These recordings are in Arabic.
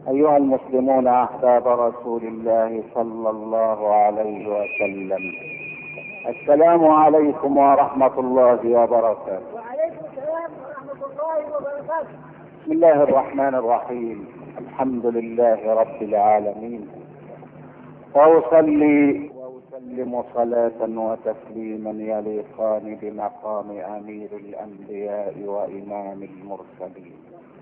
أيها المسلمون أحباب رسول الله صلى الله عليه وسلم، السلام عليكم ورحمة الله وبركاته. وعليكم السلام ورحمة الله وبركاته. بسم الله الرحمن الرحيم، الحمد لله رب العالمين، وأصلي وأسلم صلاة وتسليما يليقان بمقام أمير الأنبياء وإمام المرسلين،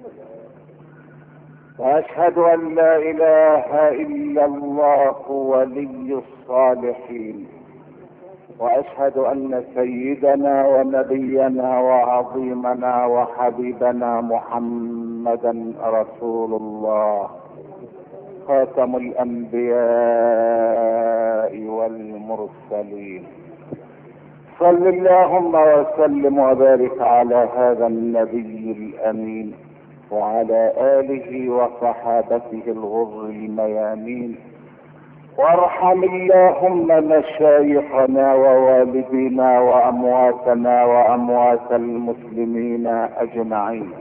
وأشهد أن لا إله إلا الله ولي الصالحين، وأشهد أن سيدنا ونبينا وعظيمنا وحبيبنا محمدا رسول الله، خاتم الأنبياء والمرسلين. صل اللهم وسلم وبارك على هذا النبي الأمين وعلى آله وصحابته الغر الميامين، وارحم اللهم مشايخنا ووالدينا وأمواتنا وأموات المسلمين أجمعين.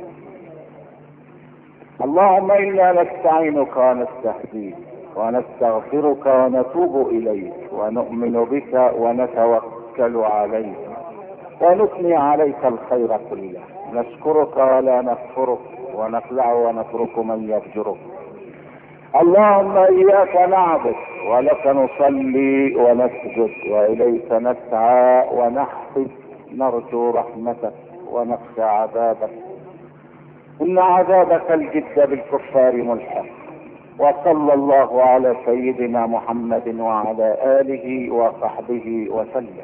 اللهم إنا نستعينك ونستهديك ونستغفرك ونتوب إليك ونؤمن بك ونتوكل عليك ونثني عليك الخير كله، نشكرك ولا نكفرك ونخلع ونترك من يفجرك. اللهم إياك نعبد ولك نصلي ونسجد وإليك نسعى ونحفظ، نرجو رحمتك ونخشى عذابك، إن عذابك الجد بالكفار ملحق. وصلى الله على سيدنا محمد وعلى آله وصحبه وسلم.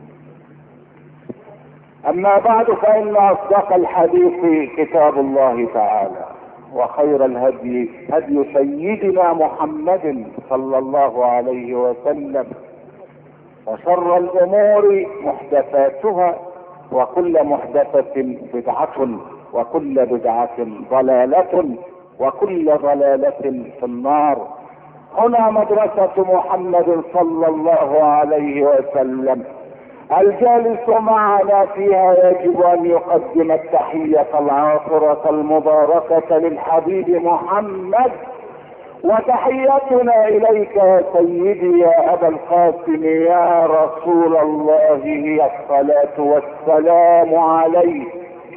أما بعد، فإن أصدق الحديث كتاب الله تعالى، وخير الهدي هدي سيدنا محمد صلى الله عليه وسلم، وشر الأمور محدثاتها، وكل محدثة بدعة، وكل بدعة ضلالة، وكل ضلالة في النار. هنا مدرسة محمد صلى الله عليه وسلم، الجالس معنا فيها يجب ان يقدم التحية العاطرة المباركة للحبيب محمد، وتحيتنا اليك يا سيدي يا ابا القاسم يا رسول الله هي الصلاة والسلام عليك.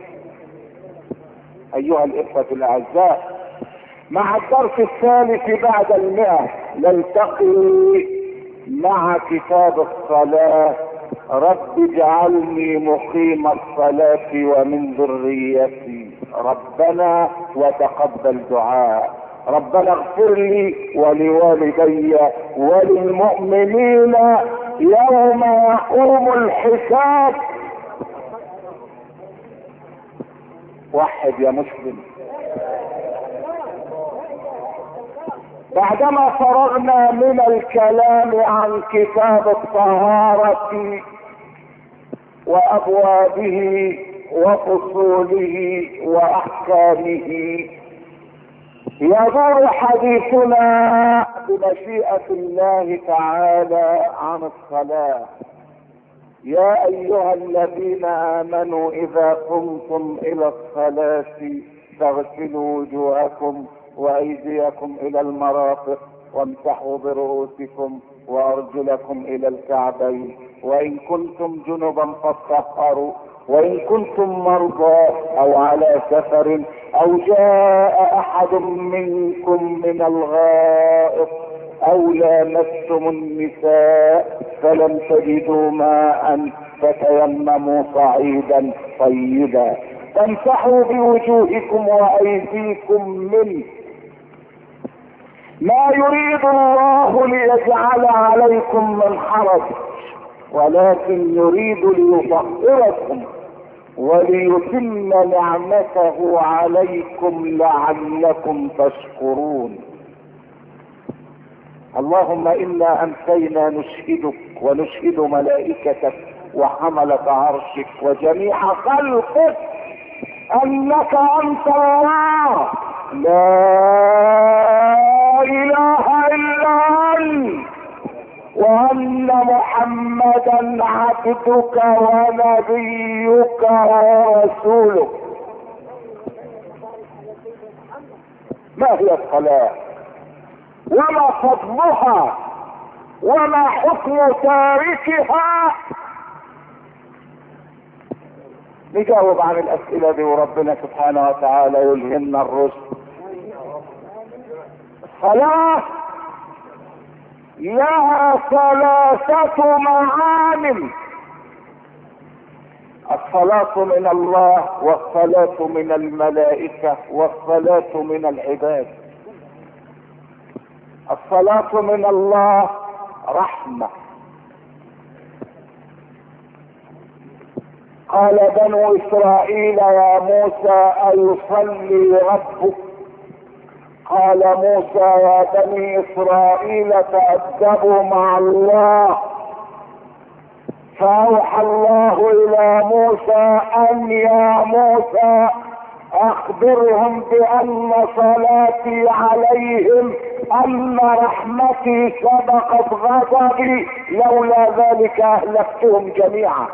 ايها الاخوة الاعزاء، مع الدرس الثالث بعد 100 نلتقي مع كتاب الصلاة. رب اجعلني مقيم الصلاة ومن ذريتي، ربنا وتقبل دعاء، ربنا اغفر لي ولوالدي وللمؤمنين يوم يقوم الحساب. وحد يا مسلم. بعدما فرغنا من الكلام عن كتاب الطهارة وابوابه وفصوله واحكامه، يدور حديثنا بمشيئة الله تعالى عن الصلاة. يا ايها الذين امنوا اذا قمتم الى الصلاة فاغسلوا وجوهكم وايديكم الى المرافق وامسحوا برؤوسكم وارجلكم الى الكعبين، وان كنتم جنبا فاطهروا، وان كنتم مرضى او على سفر او جاء احد منكم من الغائط او لامستم النساء فلم تجدوا ماء فتيمموا صعيدا طيبا فامسحوا بوجوهكم وايديكم منه. ما يريد الله ليجعل عليكم من حرج، ولكن يريد ليطهركم وليتم نعمته عليكم لعلكم تشكرون. اللهم انا امسينا نشهدك ونشهد ملائكتك وحملة عرشك وجميع خلقك انك انت الله لا اله الا انت، وان محمدا عبدك ونبيك ورسولك. ما هي الصلاة وما فضلها وما حكم تاركها؟ نجاوب عن الاسئلة دي وربنا سبحانه وتعالى يلهمنا الرشد. الصلاة لها ثلاثة معان: الصلاة من الله، والصلاة من الملائكة، والصلاة من العباد. الصلاة من الله رحمة. قال بنو اسرائيل يا موسى ايصلي ربك؟ قال موسى يا بني اسرائيل تأدبوا مع الله. فأوحى الله الى موسى ان يا موسى اخبرهم بان صلاتي عليهم ان رحمتي سبقت غضبي، لولا ذلك اهلكتهم جميعا.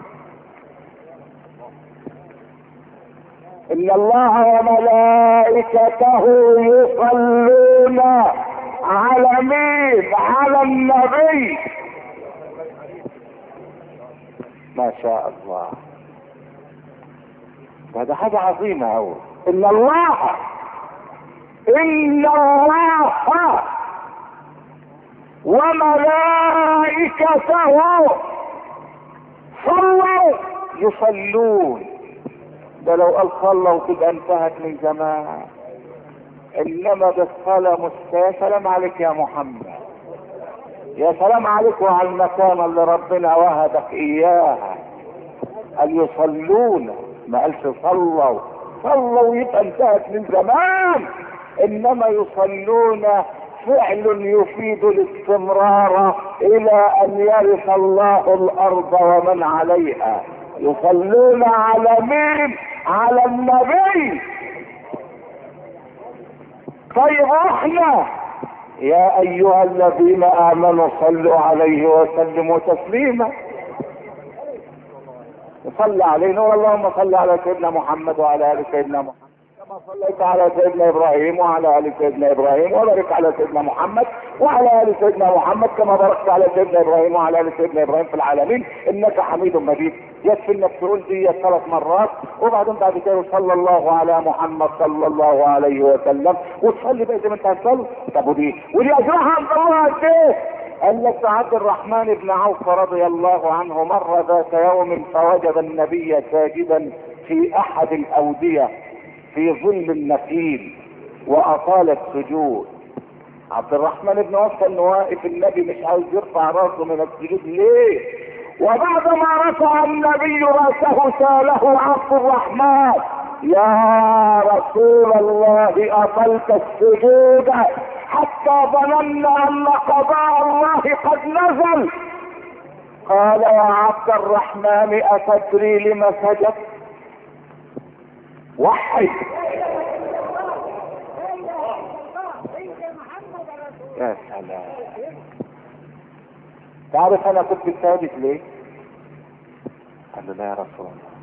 ان الله وملائكته يصلون على مين؟ على النبي. ما شاء الله، هذا حاجة عظيمة أوي. ان الله وملائكته صلوا يصلون. ده لو قال صلوا تبقى انتهت من زمان، انما بالصلاة يا سلام عليك يا محمد، يا سلام عليك وعلى المكان اللي ربنا وهبك اياها. ان يصلون، ما قالش صلوا، صلوا يبقى انتهت من زمان، انما يصلون فعل يفيد الاستمرار الى ان يرث الله الارض ومن عليها. يصلون على مين؟ على النبي. طيب احنا يا ايها الذين امنوا صلوا عليه وسلموا تسليما. صلى عليه نور. اللهم صل على سيدنا محمد وعلى ال سيدنا محمد كما صليت على سيدنا ابراهيم وعلى ال سيدنا ابراهيم، وبارك على سيدنا محمد وعلى ال سيدنا محمد كما باركت على سيدنا ابراهيم وعلى ال سيدنا ابراهيم في العالمين انك حميد مجيد. يكفي انك تقول دي 3 مرات، وبعدين بعد كده صلى الله على محمد صلى الله عليه وسلم، وتصلي بقى زي ما انت هتصلي. طب ودي اجرها عند الله قد ايه؟ قال لك عبد الرحمن بن عوف رضي الله عنه مر ذات يوم فوجد النبي ساجدا في احد الاودية في ظل النخيل واطال السجود. عبد الرحمن بن عوف انه واقف، النبي مش عايز يرفع راسه من السجود ليه؟ وبعد ما رفع النبي راسه ساله عبد الرحمن: يا رسول الله اطلت السجود حتى ظننا ان قضاء الله قد نزل. قال يا عبد الرحمن اتدري لما سجدت؟ وحي. يا سلام. تعرف انا كنت ساجد ليه؟ قال له لا يا رسول الله.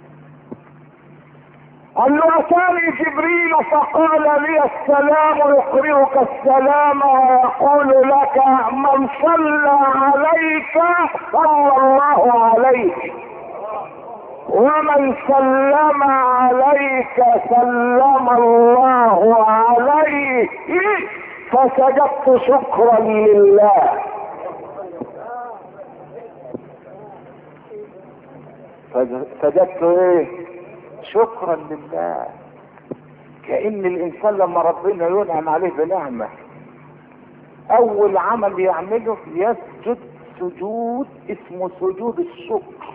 قال له اتاني جبريل فقال لي السلام يقرئك السلام ويقول لك من صلى عليك صلى الله عليك، ومن سلم عليك سلم الله عليه. فسجدت شكرا لله. سجدت ايه؟ شكرا لله. كأن الانسان لما ربنا ينعم عليه بنعمة اول عمل يعمله يسجد سجود اسمه سجود الشكر،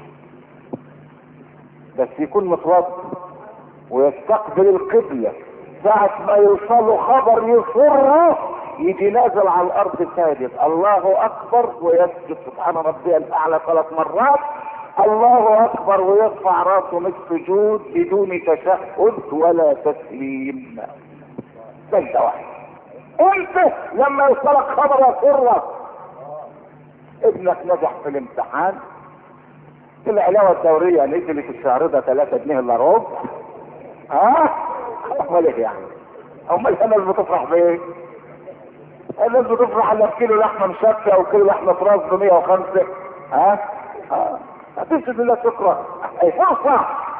بس يكون متوضئ ويستقبل القبلة. ساعة ما يوصله خبر يسره يجي نازل على الارض ساجد الله اكبر ويسجد سبحان ربي الاعلى 3 مرات، الله اكبر ويرفع راسه من السجود بدون تشهد ولا تسليم. سجدة واحدة. انت لما يوصلك خبر يسرك ابنك نجح في الامتحان، العلاوة الدورية نزلت الشهر ده 3 جنيه الا ربع، امال ايه يعني؟ امال الناس بتفرح بايه؟ الناس بتفرح على كيلو لحمه مشكه او كيلو لحمه راس ب 105. ها؟ هتسجد لله شكرا. افرح.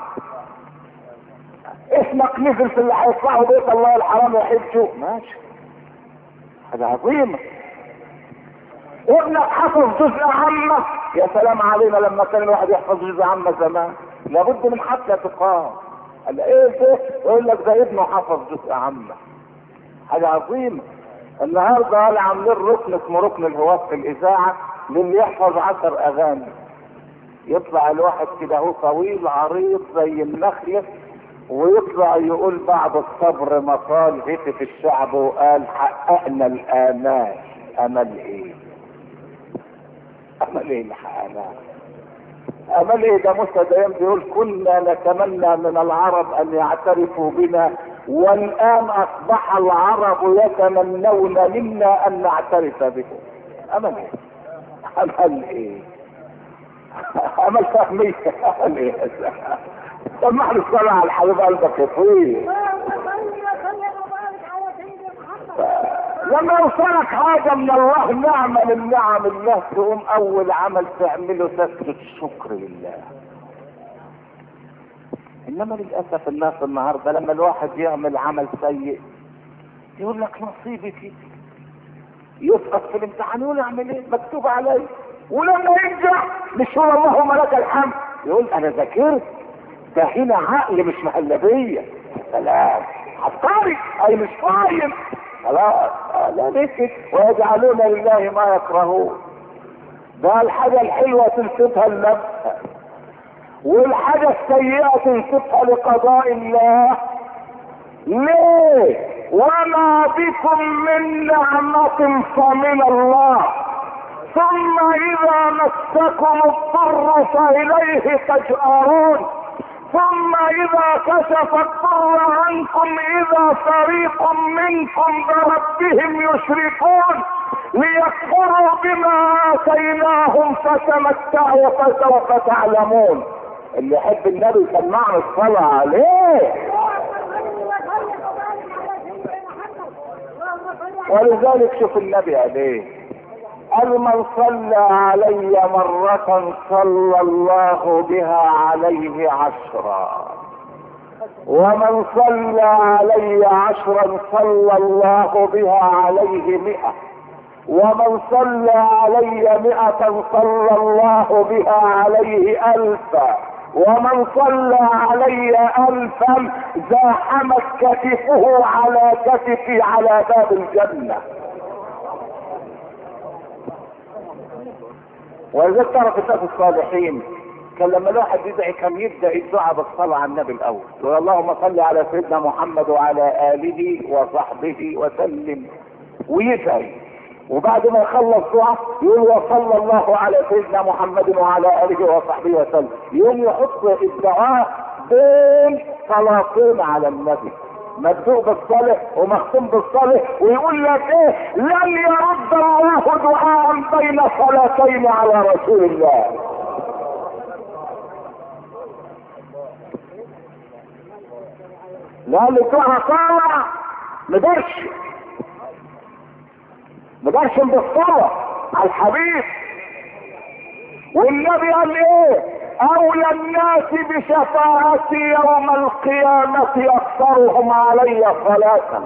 اسمك نزل في اللي هيطلعوا بيت الله الحرام يحجوا، ماشي، حاجه عظيمه. وابنك حفظ جزء عامه، يا سلام علينا لما كان الواحد يحفظ جزء عامه زمان، لابد من حفله تقام. قال ايه ده؟ يقول لك ده ابنه حفظ جزء عامه، حاجه عظيمه. النهارده قال عاملين ركن اسمه ركن الهواة في الاذاعه للي يحفظ 10 اغاني. يطلع الواحد كده هو طويل عريض زي النخله، ويطلع يقول بعد الصبر مطال هتف الشعب وقال حققنا الامال. امل ايه؟ امل ايه اللي حققناه؟ امل ايه؟ ده موسى دايم بيقول كنا نتمنى من العرب ان يعترفوا بنا، والان اصبح العرب يتمنون منا ان نعترف بهم. امل ايه؟ امل ايه؟ امل فهمي. امل ايه؟ سمح لي الصلاة على الحبيب قلبك يطير. لما يوصلك حاجة من الله نعمة من نعم الله، تقوم اول عمل تعمله تسجد شكر لله. انما للاسف الناس النهارده لما الواحد يعمل عمل سيء يقول لك نصيبي فيه، يسقط في الامتحان يقول اعمل ايه؟ مكتوب علي. ولما ينجح مش هو اللهم لك الحمد، يقول انا ذاكرت. ده هنا عقل مش مهلبيه. سلام عبقري، اي مش قايم خلاص. لا ليه؟ ويجعلون لله ما يكرهون. ده الحاجه الحلوه تنسبها لنفسها، والحاجه السيئه تنسبها لقضاء الله. ليه؟ وما بكم من نعمه فمن الله، ثم اذا مسكم الضر فاليه تجأرون، ثم اذا كشف الضر عنكم اذا فريق منكم بربهم يشركون ليكفروا بما اتيناهم فتمتعوا فسوف تعلمون. اللي يحب النبي سمعنا الصلاة عليه. ولذلك شوف النبي عليه قال من صلى علي مرة صلى الله بها عليه 10، ومن صلى علي 10 صلى الله بها عليه 100، ومن صلى علي 100 صلى الله بها عليه 1000، ومن صلى علي 1000 زاحمت كتفه على كتفي على باب الجنة. ولذلك تعرف الناس الصالحين كان لما الواحد يدعي كان يبدا الدعاء بالصلاه على النبي الاول، يقول اللهم صل على سيدنا محمد وعلى اله وصحبه وسلم، ويدعي. وبعد ما يخلص دعاء يقول وصلى الله على سيدنا محمد وعلى اله وصحبه وسلم. يوم يحط الدعاء بين صلاتين على النبي، مبدوء بالصلاة ومختوم بالصلاة، ويقول لك ايه؟ لن يرد الله دعاء بين صلاتين على رسول الله. لا الدعاء طالع مدرش بالصلاة على الحبيب. والنبي قال ايه؟ اولى الناس بشفاعتي يوم القيامة اكثرهم علي صلاة.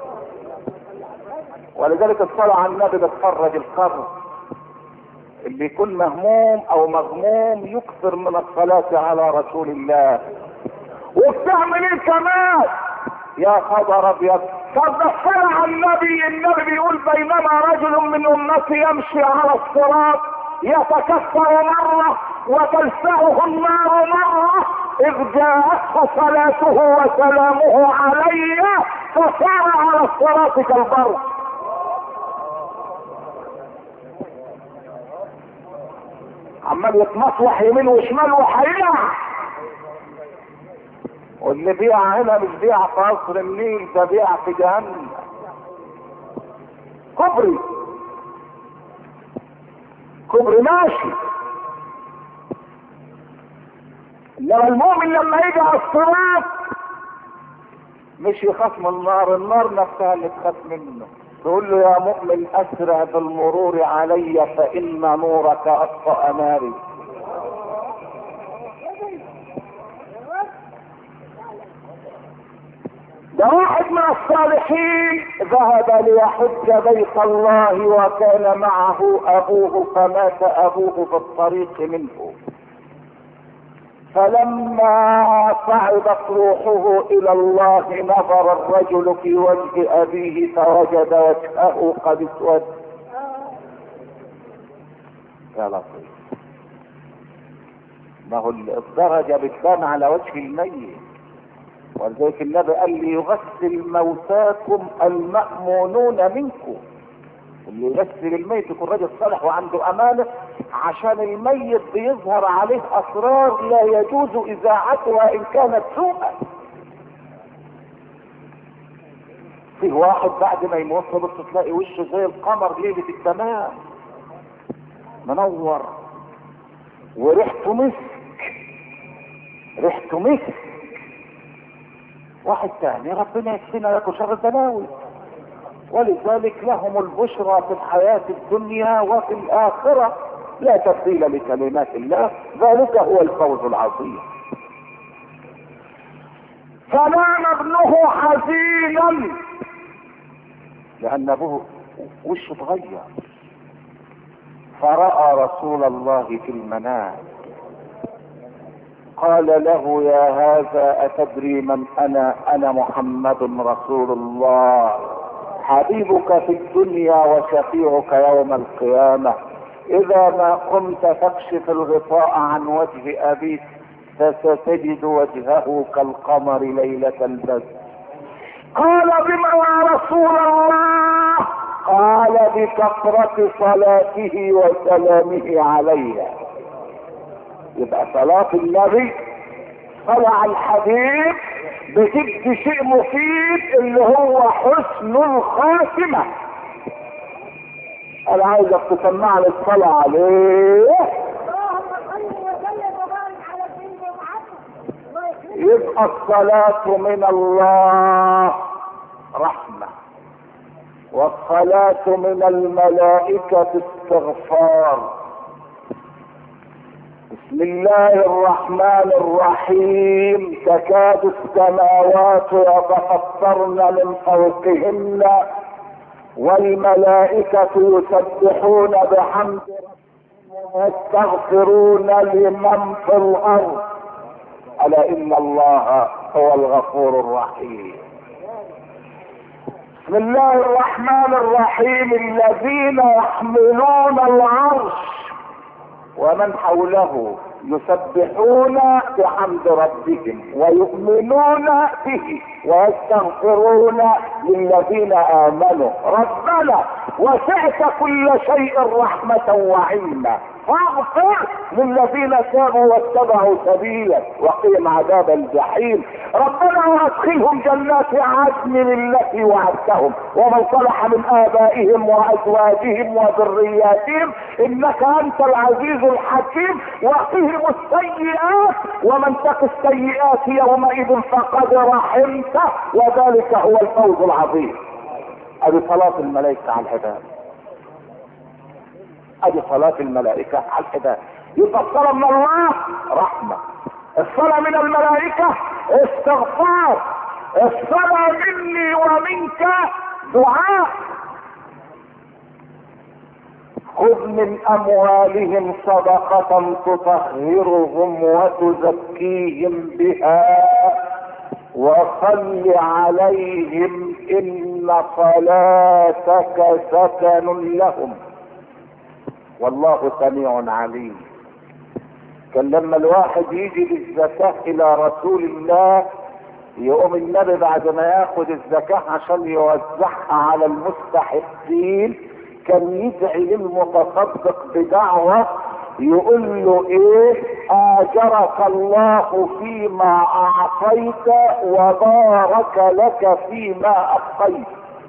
ولذلك الصلاة على النبي بتخرج القبر. اللي يكون مهموم او مغموم يكثر من الصلاة على رسول الله. وبتعمل ايه كمان؟ يا خبر ابيض. طب الصلاة على النبي بيقول بينما رجل من امتي يمشي على الصراط يتكسر مرة وتلسعه النار مرة اذ جاءته صلاته وسلامه علي فصار على الصراط كالبرق. عمال يتمصلح يمين وشمال وحيرة. واللي بيع هنا مش بيع في قصر النيل، ده بيع في جهنم. كبري ماشي. انما المؤمن لما يجي على الصراط مش يخاف من النار، النار نفسها اللي تخاف منه. تقول له يا مؤمن اسرع بالمرور علي فان نورك اطفأ ناري. ده واحد من الصالحين ذهب ليحج بيت الله وكان معه ابوه فمات ابوه في الطريق منه، فلما صعدت روحه الى الله نظر الرجل في وجه ابيه فوجد وجهه قد اسود. يا لطيف، ما هو الدرجة بتبان على وجه الميت، ولذلك النبي قال لي يغسل موتاكم المأمونون منكم. اللي يغسل الميت يكون راجل صالح وعنده امانه، عشان الميت بيظهر عليه اسرار لا يجوز اذاعتها ان كانت سوءا. فيه واحد بعد ما يموت بس تلاقي وشه زي القمر ليله التمام منور وريحته مسك، ريحته مسك. واحد تاني ربنا يكفينا لكم شر البلاوي، ولذلك لهم البشرى في الحياة الدنيا وفي الآخرة، لا تبديل لكلمات الله، ذلك هو الفوز العظيم. فنام ابنه حزينا لأن أبوه وشه اتغير، فرأى رسول الله في المنام قال له يا هذا أتدري من أنا محمد رسول الله حبيبك في الدنيا وشفيعك يوم القيامة. إذا ما قمت فاكشف الغطاء عن وجه أبيك فستجد وجهه كالقمر ليلة البدر. قال بما يا رسول الله؟ قال بكثرة صلاته وسلامه علي. يبقى صلاة النبي طلع الحديث بتدي شيء مفيد اللي هو حسن الخاتمة. انا عايزك تسمعني الصلاة عليه. اللهم صل وسلم وبارك على سيدنا محمد. يبقى الصلاة من الله رحمة، والصلاة من الملائكة استغفار. بسم الله الرحمن الرحيم تكاد السماوات يتفطرن من فوقهن والملائكة يسبحون بحمد ربهم ويستغفرون لمن في الأرض ألا إن الله هو الغفور الرحيم. بسم الله الرحمن الرحيم الذين يحملون العرش ومن حوله يسبحون بحمد ربهم ويؤمنون به ويستغفرون للذين آمنوا ربنا وسعت كل شيء رحمة وعلما فاغفر للذين تابوا واتبعوا سبيلك وقهم عذاب الجحيم. ربنا وادخلهم جنات عدن التي وعدتهم ومن صلح من آبائهم وأزواجهم وذرياتهم إنك أنت العزيز الحكيم. وقهم السيئات ومن تق السيئات يومئذ فقد رحمته وذلك هو الفوز العظيم. ادي صلاة الملائكة على العباد، ادي صلاة الملائكة على العباد. يبقى الصلاة من الله رحمة، الصلاة من الملائكة استغفار، الصلاة مني ومنك دعاء. خذ من اموالهم صدقة تطهرهم وتزكيهم بها وصل عليهم ان صلاتك سكن لهم والله سميع عليم. كان لما الواحد يجي بالزكاة الى رسول الله يقوم النبي بعد ما ياخد الزكاة عشان يوزعها على المستحقين كان يدعي للمتصدق بدعوة يقول له ايه؟ اجرك الله فيما اعطيت وبارك لك فيما ابقيت.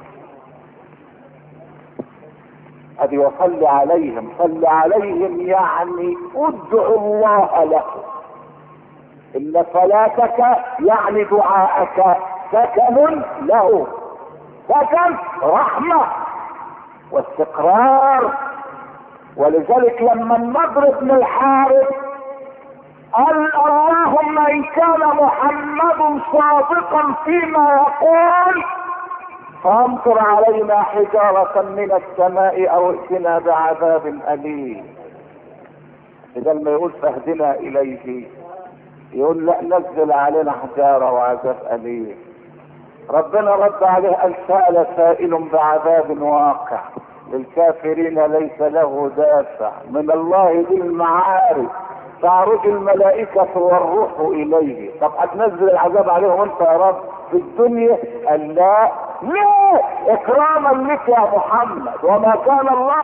ادي وصل عليهم، صل عليهم يعني ادعو الله لهم. ان صلاتك يعني دعاءك سكن له، سكن رحمة واستقرار. ولذلك لما النضر بن الحارث قال اللهم ان كان محمد صادقا فيما يقول فامطر علينا حجارة من السماء او ائتنا بعذاب اليم. اذا ما يقول فاهدنا اليه يقول لا نزل علينا حجارة وعذاب اليم. ربنا رد عليه قال سأل سائل بعذاب واقع للكافرين ليس له دافع من الله ذي المعارف تعرج الملائكة والروح اليه. طب هتنزل العذاب عليهم انت يا رب في الدنيا؟ قال لا. ليه؟ اكراما لك يا محمد. وما كان الله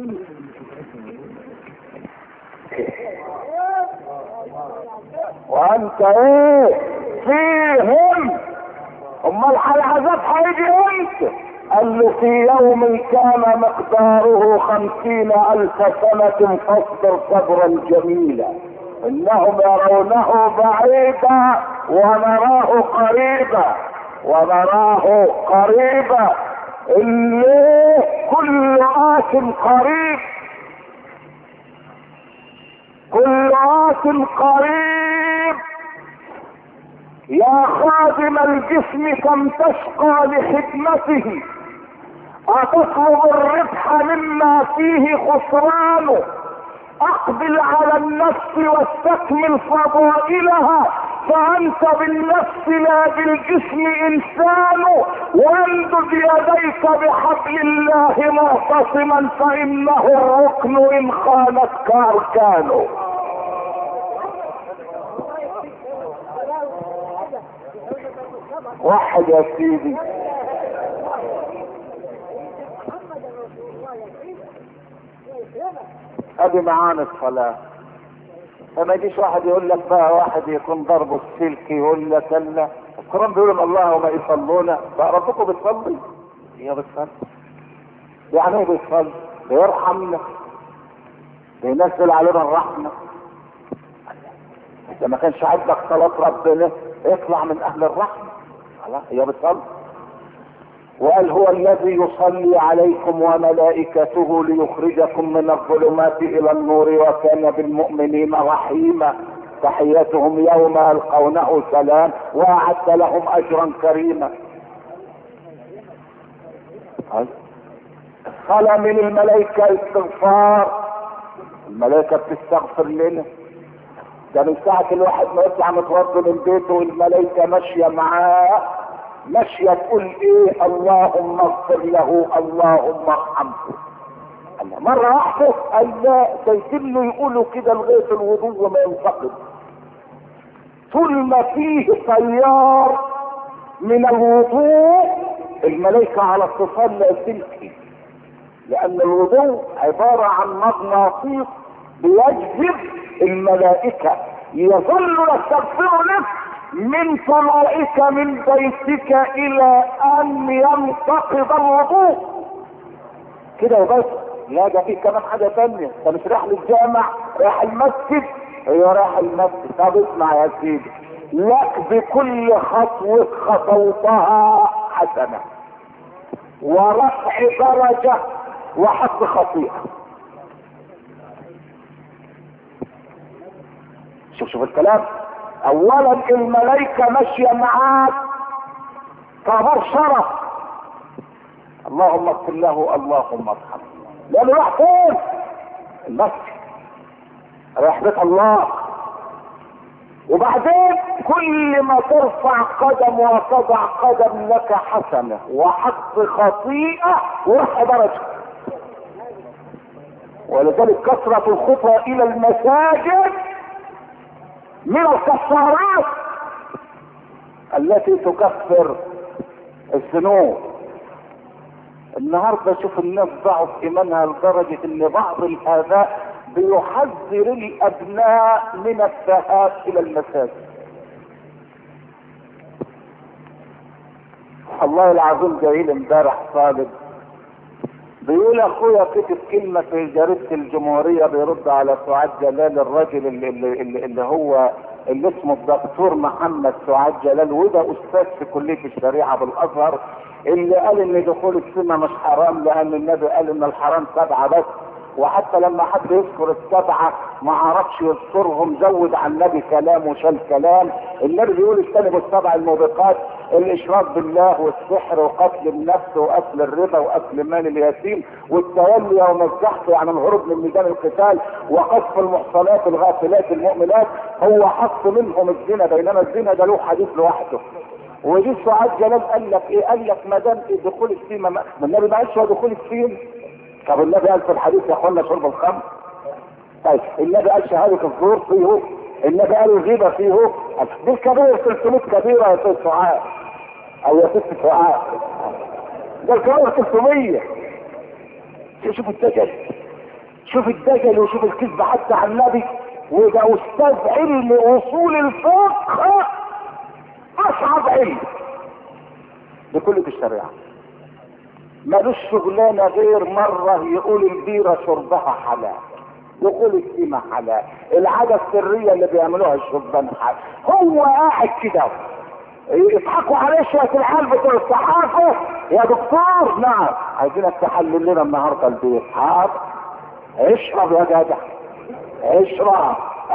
وانت ايه فيهم؟ امال العذاب هيجي امتى؟ قال له في يوم كان مقداره 50,000 سنة فاصبر صبرا جميلا انهم يرونه بعيدا ونراه قريبا ونراه قريبا. اللي كل آت قريب، كل آت قريب. يا خادم الجسم كم تشقى لخدمته أتطلب الربح مما فيه خسرانه. اقبل على النفس واستكمل فضائلها فانت بالنفس لا بالجسم انسان. وامدد يديك بحبل الله معتصما فانه الركن ان خانتك اركانه. وحد يا سيدي. ادي معانا الصلاة. فما يجيش واحد يقول لك بقى واحد يكون ضربه السلك يقول لك لا القرآن بيقول اللهم يصلون بقى ربكم بتصلي؟ هي بتصلي يعني ايه بتصلي؟ بيرحمنا بينزل علينا الرحمة. اذا ما كانش عندك صلاة ربنا اطلع من اهل الرحمة. خلاص هي بتصلي. وقال هو الذي يصلي عليكم وملائكته ليخرجكم من الظلمات الى النور وكان بالمؤمنين رحيما. تحياتهم يوم يلقونه سلام واعد لهم اجرا كريما. الصلاة من الملائكة استغفار. الملائكة بتستغفر لنا. ده من ساعة الواحد ما يطلع متوضي من بيته والملائكة ماشية معاه ماشية تقول ايه اللهم اغفر له اللهم ارحمه. مرة واحدة قال لا سيتم يقولوا كده لغاية الوضوء وما ينتقد. طول ما فيه تيار من الوضوء الملائكة على اتصال لاسلكي. لان الوضوء عبارة عن مغناطيس بيجذب الملائكة يظل يستغفر لك من طلائك من بيتك الى ان ينتقض الوضوء كده وبس. لا ده في كمان حاجة تانية. ده مش رايح للجامع رايح المسجد. هي رايح المسجد. طب اسمع يا سيدي لك بكل خطوة خطوتها حسنة ورفع درجة وحط خطيئة. شوف الكلام. اولا الملائكة ماشية معاك كبر شرف. اللهم اغفر له اللهم ارحمه. لانه راح فين؟ المسجد رايح بيت الله. وبعدين كل ما ترفع قدم وتضع قدم لك حسنة وحط خطيئة ورفع درجة. ولذلك كثرة الخطى الى المساجد من الكفارات التي تكفر الذنوب. النهارده شوف الناس ضعف ايمانها لدرجه ان بعض الاباء بيحذر الابناء من الذهاب الى المساجد. الله العظيم جايين امبارح طالب بيقول اخويا كتب كلمة في جريدة الجمهورية بيرد على سعاد جلال الراجل اللي هو اللي اسمه الدكتور محمد سعاد جلال، وده استاذ في كليه الشريعه بالازهر، اللي قال ان دخول السينما مش حرام لان النبي قال ان الحرام 7 بس، وحتى لما حد يذكر ال7 ما عرفش يذكرهم، زود على النبي كلام وشال كلام. النبي بيقول اجتنبوا ال7 الموبقات: الاشراك بالله، والسحر، وقتل النفس، واكل الربا، واكل مال اليتيم، والتولي يوم الزحف يعني الهروب من ميدان القتال، وقذف المحصنات الغافلات المؤمنات. هو حط منهم الزنا، بينما الزنا ده له حديث لوحده. ودي سعاد جلال قال لك ايه؟ قال لك ما دام دخول السينما، النبي ما قالش هو دخول السينما. طب النبي قال في الحديث يا اخوانا شرب الخمر؟ طيب النبي قال شهاده الزور فيه؟ النبي قال الغيبه فيه؟ دي الكبائر 300 كبيره يا ست سعاد او يا ست سعاد، ده الكبائر 300. شوف الدجل، شوف الدجل وشوف الكذب حتى على النبي. وده استاذ علم اصول الفقه، اصعب علم بكل الشريعه. مالوش شغلانه غير مره يقول البيره شربها حلال، يقول السيما حلال، العاده السريه اللي بيعملوها الشبان حلال. هو قاعد كده يضحكوا عليه شويه العيال بتوع الصحافه: يا دكتور نعم عايزينك تحلل لنا النهارده البيت. حاضر، اشرب يا جدع اشرب.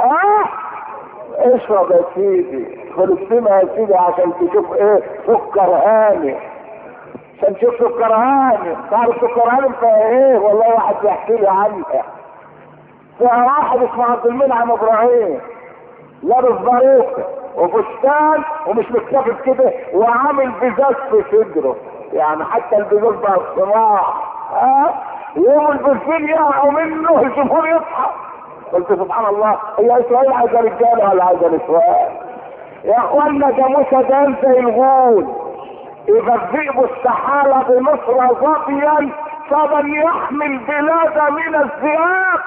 اشرب يا سيدي، خد السيما يا سيدي عشان تشوف ايه سكر هاني، عشان تشوف سكر هاني. تعرف سكر هاني فيها ايه؟ والله واحد بيحكي لي عنها. فيها واحد اسمه عبد المنعم ابراهيم لابس باروكه وفستان ومش مكتفي كده وعامل بزاز في صدره، يعني حتى البزاز بقى صناعه. يوم البزين يقعوا منه الجمهور يضحك. قلت سبحان الله، هي اسرائيل عايزه رجاله ولا عايزه نسوان؟ يا اخوانا ده موسى ده زي الغول: اذا الذئب استحال بمصر ظبيا فمن يحمي البلاد من الذئاب.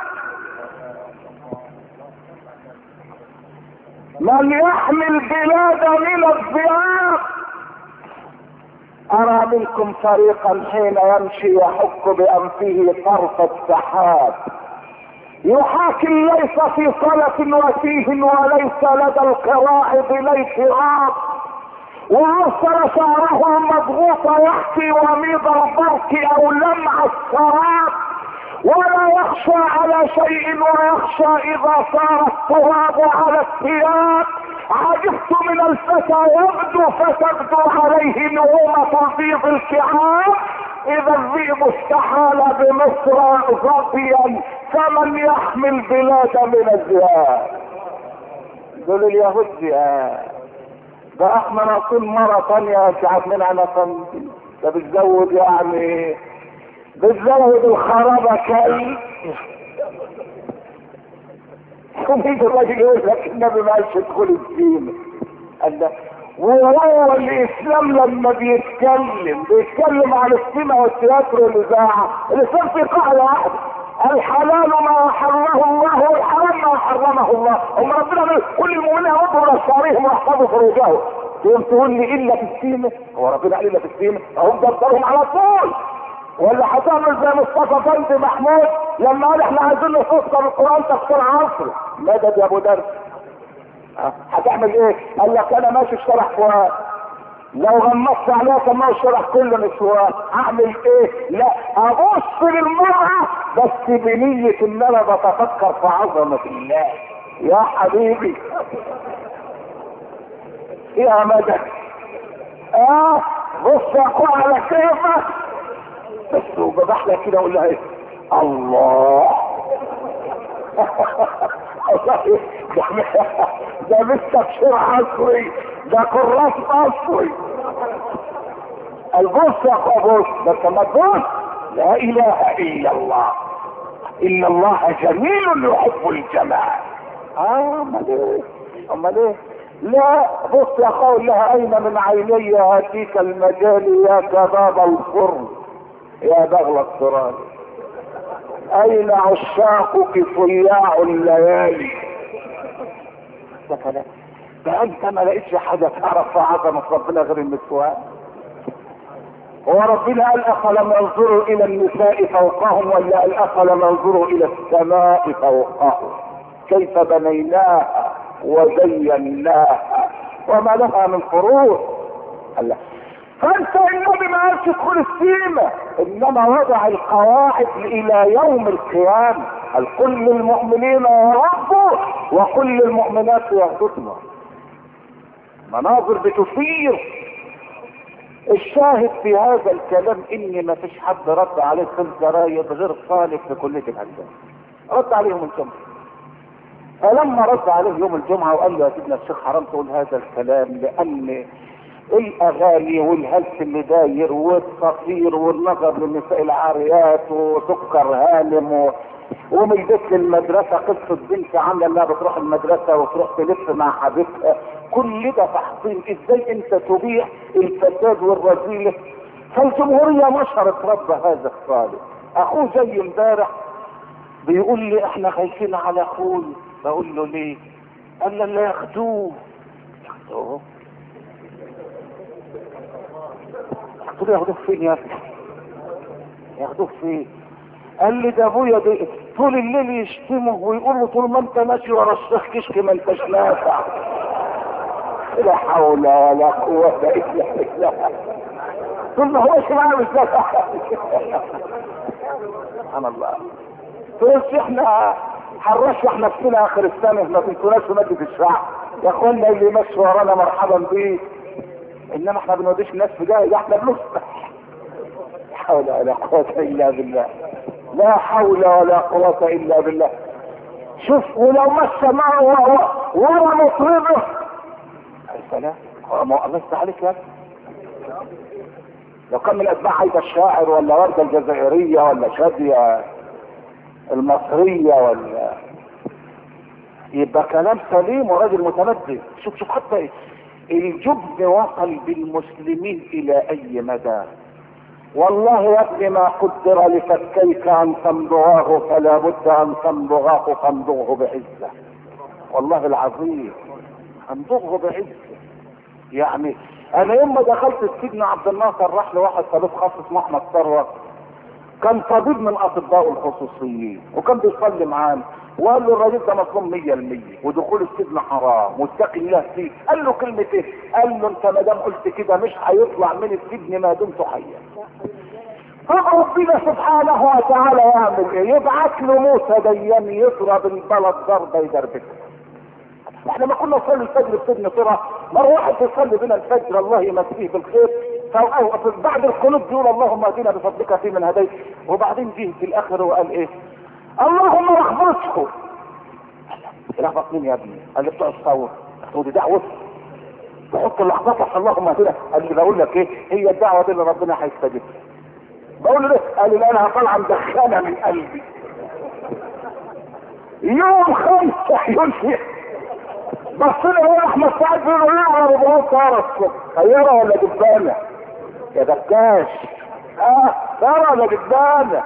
من يحمي البلاد من الذئاب. ارى منكم فريقا حين يمشي يحك بانفه طرف السحاب، يحاكي ليس في صلة وتيه وليس لدى القواعد ليس غاب، وارسل شعره مضغوط يحكي وميض البرق او لمع السراب، ولا يخشى على شيء ويخشى اذا صار التراب على الثياب. عجبت من الفتى يبدو فتبدو عليه نعومة بيض الكعاب، اذا الذئب استحال بمصر ظبيا فمن يحمي البلاد من الذئاب. دول اليهود ذئاب. ده احنا نقول مرة تانية ساعات من انا فندي ده بتزود، يعني بتزود الخرابة كي ومين الراجل يقول لك النبي ما قالش ادخل الدين. قال ده وهو الاسلام لما بيتكلم عن السينما والتياترو والاذاعه، الاسلام في قاعده واحده: الحلال ما حرمه الله والحرام ما حرمه الله. هم ربنا بيقول كل المؤمنين يغضوا من ابصارهم ويحفظوا فروجهم. تقول لي الا في السينما؟ هو ربنا قال الا في السينما؟ هم دبرهم على طول. ولا هتعمل زي مصطفى فندي محمود لما قال احنا عايزين نفسر القران تفسير عصري؟ مدد يا ابو درس. هتعمل ايه؟ قال لك انا ماشي في شرح فؤاد، لو غمضت عليها كما الشرح كله نسوان، اعمل ايه؟ لا ابص للمرأة بس بنية ان انا بتفكر في عظمة الله. يا حبيبي يا مدد بص يا اخوة على كيفك بس، وبضح لك كده اقول لها ايه؟ الله ده مش تبشير عصري، ده كراس مصري. البص يا اخوة بص، بس ما تبص لا اله الا الله، ان الله جميل يحب الجمال. امال ايه؟ لا بص يا اخوة لها: اين من عيني هاتيك المجال يا كباب الفرن يا بغل التراب، اين عشاقك صياع الليالي. ده كلام، ده انت ما لقيتش حاجه تعرف في عظمه ربنا غير النسوان. هو ربنا قال افلم ينظروا الى النساء فوقهم، ولا قال افلم ينظروا الى السماء فوقهم كيف بنيناها وزيناها وما لها من فروض. الله. فانت النبي ما قالش ادخل السيمة، انما وضع القواعد الى يوم القيامة. قال كل المؤمنين يغضوا وكل المؤمنات يغضضن. مناظر بتثير. الشاهد في هذا الكلام ان ما فيش حد رد عليه في الجرايد غير طالب في كلية الهندسة، رد عليهم الجمعة. فلما رد عليه يوم الجمعة وقال له يا سيدنا الشيخ حرام تقول هذا الكلام، لان الاغاني والهلس اللي داير والتصوير والنظر للنساء العاريات وسكر هانم ومن البيت للمدرسة قصة بنت عاملة انها بتروح المدرسة وتروح تلف مع حبيبها، كل ده تحصيل. ازاي انت تبيح الفساد والرذيلة؟ فالجمهورية نشرت رد هذا الطالب. اخوه جاي امبارح بيقول لي احنا خايفين على اخوي. بقول له ليه؟ قال لي لا ياخدوه. ياخدوه؟ قلت له ياخدوه فين يا ابني؟ ياخدوه فين؟ قال لي ده ابويا ده طول الليل يشتمه ويقول له طول ما انت ماشي ورا الشيخ كشك ما انتش نافع. لا حول ولا قوة الا بالله. طول ما هو معاه مش نافع. سبحان الله. تقولش احنا هنرشح نفسنا اخر السنة ما كنتوناش في مادة الشعب يا اخوانا، اللي ماشي ورانا مرحبا بيه، انما احنا بنوديش الناس في ده احنا بنفتح. لا حول ولا قوة الا بالله. لا حول ولا قوة الا بالله. شوف ولو مشى معه ورا مطربه السلام الله يفتح عليك يا ابني. لو كان من اتباع عايدة الشاعر ولا وردة الجزائرية ولا شادية المصرية ولا، يبقى كلام سليم وراجل متمدن. شوف حتى الجبن وصل بالمسلمين الى اي مدى. والله يا ابني ما قدر لفكيك ان تمضغاه فلا بد ان تمضغاه فامضغه بعزه. والله العظيم امضغه بعزه. يعني انا يوم ما دخلت السجن عبد الناصر راح لواحد طبيب خاص اسمه احمد ثروت، كان طبيب من اطباء الخصوصيين وكان بيصلي معانا، وقال له الراجل ده مظلوم 100% ودخول السجن حرام واتقي الله فيه. قال له كلمتين، قال له انت ما دام قلت كده مش هيطلع من السجن ما دمت حيا. فربنا سبحانه وتعالى يعمل ايه؟ يبعث له موسى ديان يضرب البلد ضربه يدربكه. احنا ما كنا نصلي الفجر في سجن طرة، مره واحد يصلي بنا الفجر الله يمسيه بالخير، بعد القنوت بيقول اللهم اهدنا بفضلك في من هديت، وبعدين جه في الاخر وقال ايه؟ اللهم اخبرتكم. لخبط مين يا ابني؟ قال لي بتوع الثوره. ودي دعوه تحط اللخبطه اللهم اهدنا. قال لي بقول لك ايه؟ هي الدعوه دي اللي ربنا هيستجيب. بقول له ليه؟ قال لي لا انا هطلع مدخنه من قلبي. يوم 5 يونيو بصينا هو احمد سعد بيقول له ايه على ربعون طاره الصبح؟ طياره ولا دبانه؟ يا دكاش. طياره ولا دبانه؟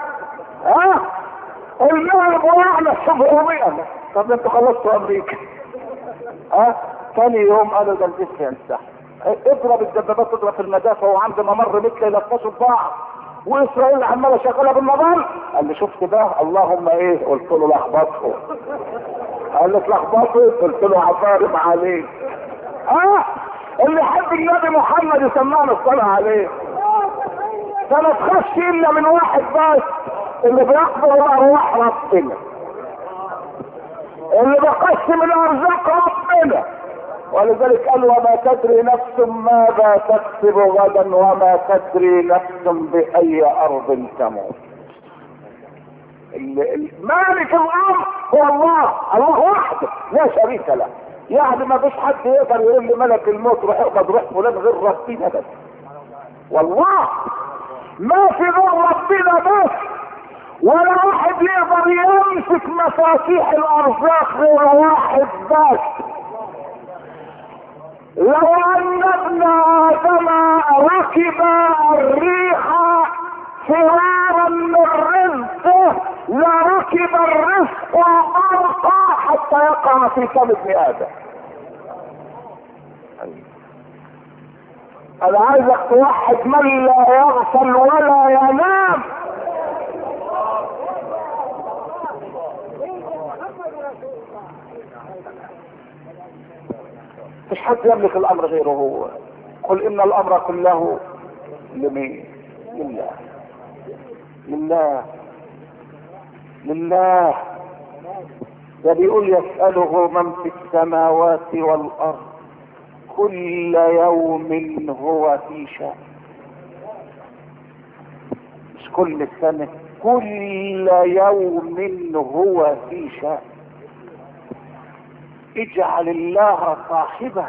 المغرب وقعنا 700. طب انتوا خلصتوا امريكا. ثاني يوم قالوا ده الجيش هينسحب. اضرب الدبابات تضرب في المدافع وعند ممر مثل يلطشوا بعض، واسرائيل عماله شغاله بالنظام. قال لي شفت ده؟ اللهم ايه؟ قلت له لخبطه. قال لي اتلخبطوا؟ قلت له عفارم عليك. اللي يحب النبي محمد يسمعنا الصلاه عليه. فما تخافش الا من واحد بس، اللي بيقبل الارواح ربنا، اللي بيقسم الارزاق ربنا. ولذلك قال وما تدري نفس ماذا تكسب غدا وما تدري نفس باي ارض تموت. مالك الامر هو الله وحده لا شريك له. يعني ما فيش حد يقدر يقول لي ملك الموت روح اقبض روح فلان غير ربنا بس. والله ما في غير ربنا بس، ولا واحد يقدر يمسك مفاتيح الارزاق غير واحد بس. لو ان ابن ادم ركب الريح فرارا من رزقه لركب الرزق ارقى حتى يقع في فم ابن ادم. انا عايزك توحد من لا يغفل ولا ينام. حد يملك الامر غيره هو. قل ان الامر كله لمين؟ لله. لله لله. ده بيقول يسأله من في السماوات والارض كل يوم هو في شأن. مش كل سنة، كل يوم هو في شأن. اجعل الله صاحبه،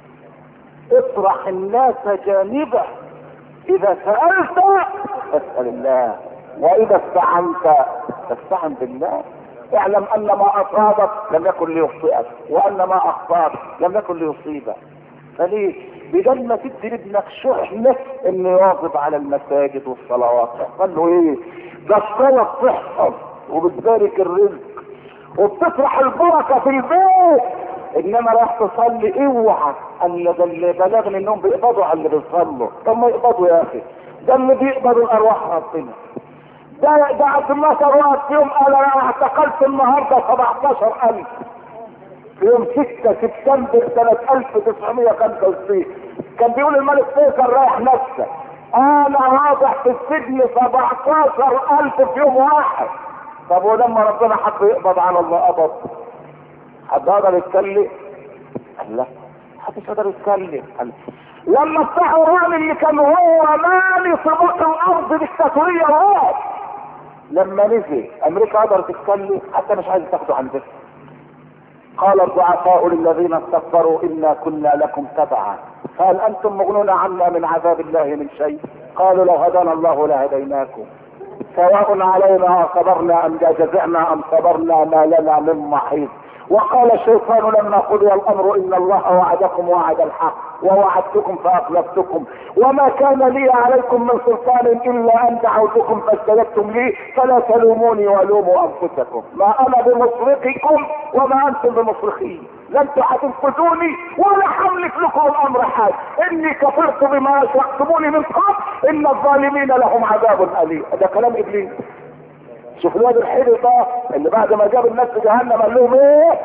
اطرح الناس جانبه. اذا سألت فاسأل الله، واذا استعنت فاستعن بالله. اعلم ان ما اصابك لم يكن ليخطئك، وان ما اخطاك لم يكن ليصيبك. فليه بدل ما تدي لابنك شحنة انه يواظب على المساجد والصلوات، قال له ايه؟ ده الصلاة بتحفظ وبتبارك الرزق وبتطرح البركة في البيت، انما راح تصلي اوعى. قال ده اللي بلغني انهم بيقبضوا على اللي بيصلوا. طب ما يقبضوا يا اخي، ده اللي بيقبضوا الارواح ربنا. ده عبد الله ثروت في يوم قال انا اعتقلت النهارده 17,000 في يوم 6 سبتمبر سنة 1965. كان بيقول الملك فيصل رايح نفسه، انا واضح في السجن 17,000 في يوم واحد. طب ولما ربنا حب يقبض على الله قبض؟ حد قدر يتكلم؟ قال لا، محدش قدر يتكلم. قال لما الطهران اللي كان هو مالي طبق الارض ديكتاتوريه الروح، لما نزل امريكا قدرت تتكلم؟ حتى مش عايز تاخده عن ذكر. قال الضعفاء للذين استكبروا انا كنا لكم تبعا فهل انتم مغنون عنا من عذاب الله من شيء؟ قالوا لو هدانا الله لهديناكم سواء علينا صبرنا ام جزعنا ام صبرنا ما لنا من محيص. وقال الشيطان لما قضي الامر ان الله وعدكم وعد الحق ووعدتكم فاخلفتكم وما كان لي عليكم من سلطان الا ان دعوتكم فاستجبتم لي فلا تلوموني ولوموا انفسكم ما انا بمصرخكم وما انتم بمصرخي لن تنقذوني ولا حملك لكم الامر حاج اني كفرت بما اشركتموني من قبل ان الظالمين لهم عذاب اليم. ده كلام ابليس. شوف الواد الحيطه اللي بعد ما جاب الناس في جهنم قال لهم ايه؟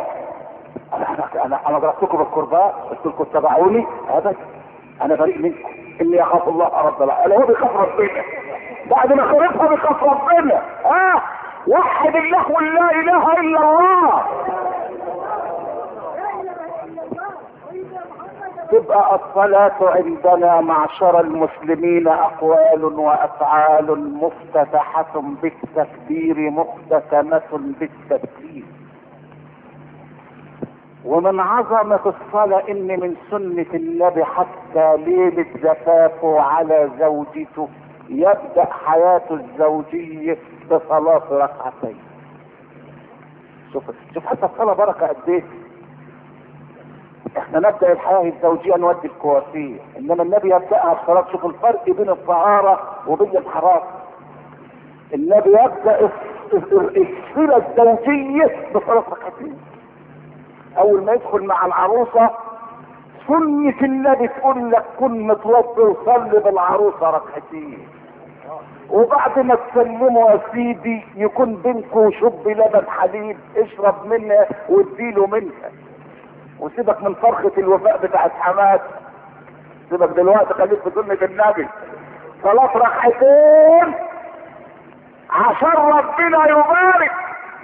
انا ضربتكم بالقرباء قلت لكم اتبعوني ابدا انا بريء منكم اني اخاف الله رب العالمين. هو بيخاف ربنا بعد ما خرجها بيخاف ربنا. وحد الله ولا اله الا الله. تبقى الصلاة عندنا معشر المسلمين اقوال وافعال مفتتحة بالتكبير مختتمة بالتسليم. ومن عظمة الصلاة ان من سنة النبي حتى ليلة زفافه على زوجته يبدأ حياته الزوجية بصلاة ركعتين. شوف حتى الصلاة بركة قد ايه. احنا نبدأ الحياة الزوجية نودي الكوافير، انما النبي يبدأها بصلاة. شوف الفرق بين الطهارة وبين الحرام. النبي يبدأ الصلة الزوجية بصلاة ركعتين. اول ما يدخل مع العروسة سنة النبي تقول لك كن متوضي وصلي بالعروسة ركعتين، وبعد ما تسلموا يا سيدي يكون بينكم شب لبن حليب اشرب منها واديله منها، وسيبك من فرخة الوفاء بتاعت حماد. سيبك دلوقتي خليك في سنة النبي. صلاة ركعتين عشان ربنا يبارك.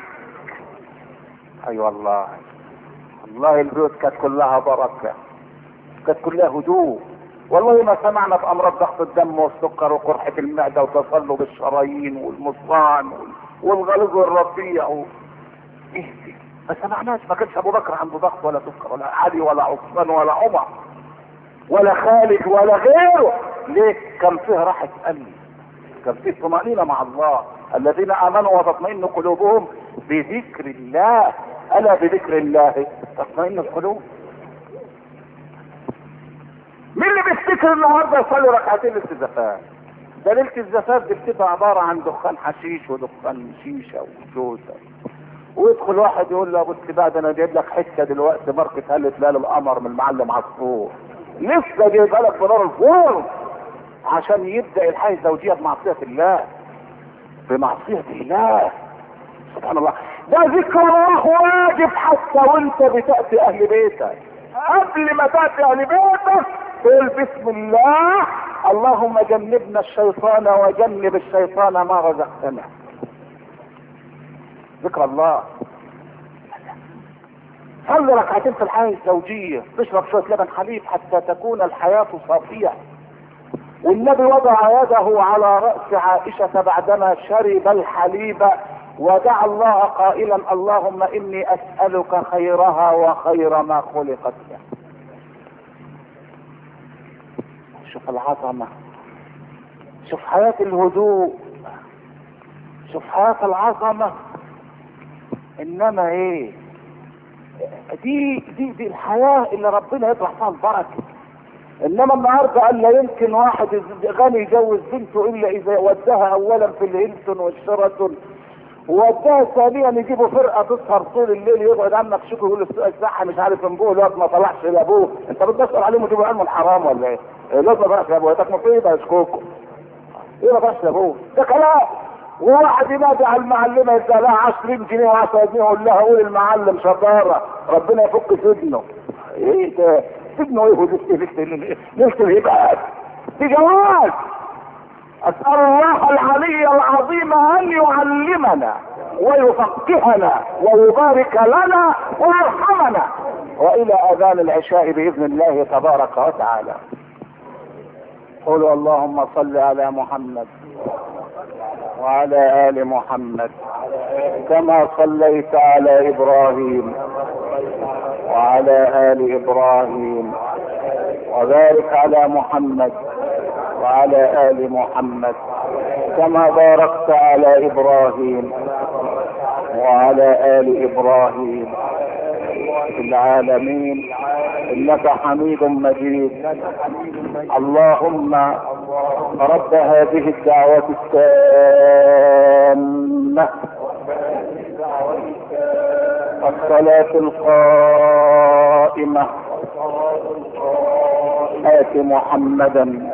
اي والله والله البيوت كانت كلها بركة، كانت كلها هدوء. والله ما سمعنا بامراض ضغط الدم والسكر وقرحة المعدة وتصلب الشرايين والمصان والغلظ والرفيع ما سمعناش. ما كانش ابو بكر عنده ضغط ولا سكر ولا علي ولا عثمان ولا عمر ولا خالد ولا غيره. ليه؟ كان فيه راحة قلب، كان فيه طمأنينة مع الله. الذين امنوا وتطمئن قلوبهم بذكر الله الا بذكر الله تطمئن القلوب. مين اللي بيفتكر النهارده يصلي ركعتين ليله الزفاف؟ ده ليله الزفاف دي بتبقى عباره عن دخان حشيش ودخان شيشه وجوزه، ويدخل واحد يقول له يا ابو السباع ده انا جايب لك حته دلوقتي ماركه هلة ليل القمر من المعلم عصفور لسه جايبها لك بنار الفرن عشان يبدا الحياه الزوجيه بمعصيه الله، بمعصيه الله سبحان الله. ده ذكر الله واجب حتى وانت بتاتي اهل بيتك. قبل ما تأتي اهل بيتك قول بسم الله اللهم جنبنا الشيطان وجنب الشيطان ما رزقتنا. ذكر الله. صلي ركعتين في الحياة الزوجية، تشرب شوية لبن حليب حتى تكون الحياة صافية. والنبي وضع يده على رأس عائشة بعدما شرب الحليب ودعا الله قائلا اللهم اني اسألك خيرها وخير ما خلقت له. شوف العظمة، شوف حياة الهدوء، شوف حياة العظمة. انما ايه دي الحياة اللي ربنا يطرح فيها البركة. انما النهارده قال لا يمكن واحد غني يجوز بنته الا اذا وداها اولا في الهيلتون والشيراتون، ووداها ثانيا يجيبوا فرقه تسهر طول الليل يقعد عمك شكر يقول الصحه مش عارف انبوه الوقت ما طلعش لابوه. انت بتدخل عليهم وتجيبوا علم الحرام ولا ايه؟ الوقت ما طلعش لابوه تك مصيبه يشكوكوا. ايه ما طلعش لابوه؟ ده كلام. وواحد ينادي على المعلمه يديها لها 20 جنيه و10 جنيه يقول لها قول المعلم شطاره ربنا يفك سجنه. ايه ده؟ سجنه ايه ولسه الهبات في جواز. اسأل الله العلي العظيم ان يعلمنا ويفقهنا ويبارك لنا ويرحمنا. والى اذان العشاء باذن الله تبارك وتعالى. قولوا اللهم صل على محمد وعلى ال محمد كما صليت على ابراهيم وعلى ال ابراهيم وبارك على محمد وعلى ال محمد كما باركت على ابراهيم وعلى ال ابراهيم في العالمين انك حميد مجيد. اللهم رب هذه الدعوة التامة الصلاة القائمة آت محمدا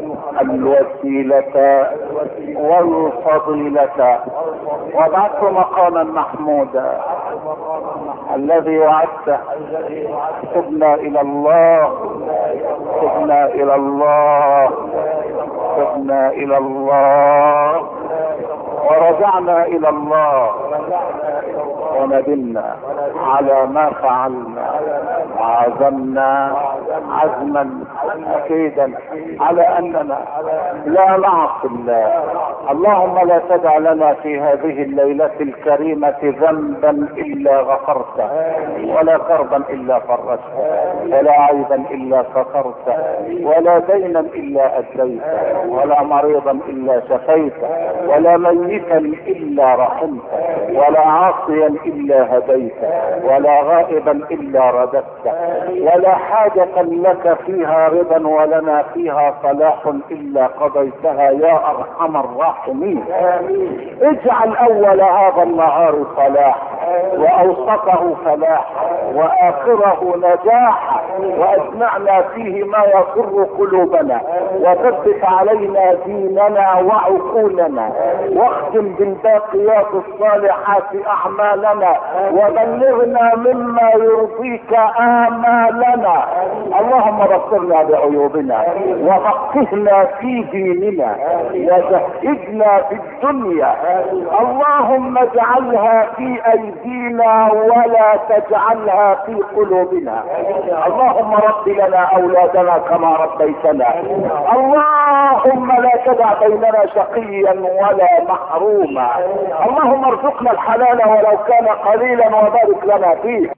الوسيلة والفضيلة وابعثه مقاما محمودا الذي وعدته. تبنا الى الله تبنا الى الله تبنا الى الله ورجعنا الى الله وندمنا على ما فعلنا وعزمنا عزما اكيدا على اننا لا نعصي الله. اللهم لا تدع لنا في هذه الليلة الكريمة ذنبا الا غفرته ولا كربا الا فرجته ولا عيبا الا سترته ولا دينا الا اديته ولا مريضا الا شفيته ولا ميتا الا رحمته ولا عاصيا الا هديته ولا غائبا الا رددته ولا حاجة لك فيها رضا ولنا فيها صلاح الا قضيتها يا ارحم الراحمين. اجعل اول هذا النهار صلاح واوسطه فلاح واخره نجاح واجمعنا فيه ما يسر قلوبنا وثبت علينا ديننا وعقولنا واختم بالباقيات الصالحات اعمالنا وبلغنا مما يرضيك آمالنا. اللهم بصرنا بعيوبنا وفقهنا في ديننا وزهدنا في الدنيا. اللهم اجعلها في ايدينا ولا تجعلها في قلوبنا. اللهم رب لنا اولادنا كما ربيتنا. اللهم لا تدع بيننا شقيا ولا محروما. اللهم ارزقنا الحلال ولو كان قليلا وبارك لنا فيه.